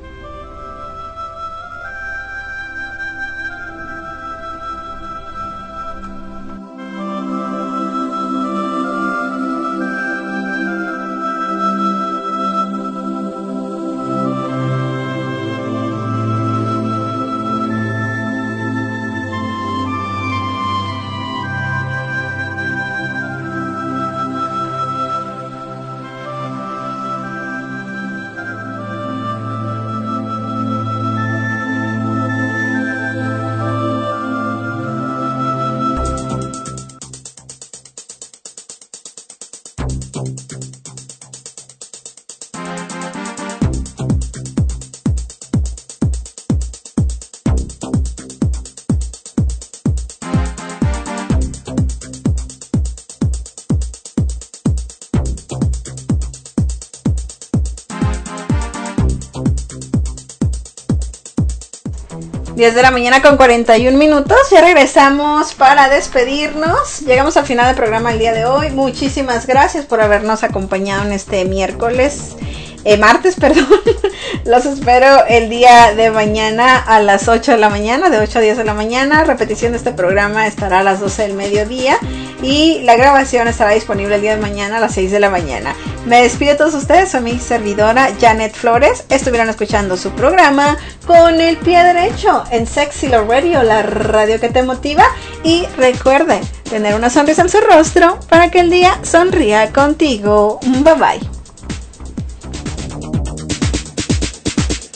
diez de la mañana con cuarenta y un minutos. Ya regresamos para despedirnos. Llegamos al final del programa el día de hoy. Muchísimas gracias por habernos acompañado en este miércoles, eh, martes, perdón. Los espero el día de mañana a las ocho de la mañana, de ocho a diez de la mañana. Repetición de este programa estará a las doce del mediodía y la grabación estará disponible el día de mañana a las seis de la mañana. Me despido de todos ustedes, soy mi servidora Janet Flores. Estuvieron escuchando su programa Con el Pie Derecho en Sexy Love Radio, la radio que te motiva. Y recuerden tener una sonrisa en su rostro para que el día sonría contigo. Bye bye.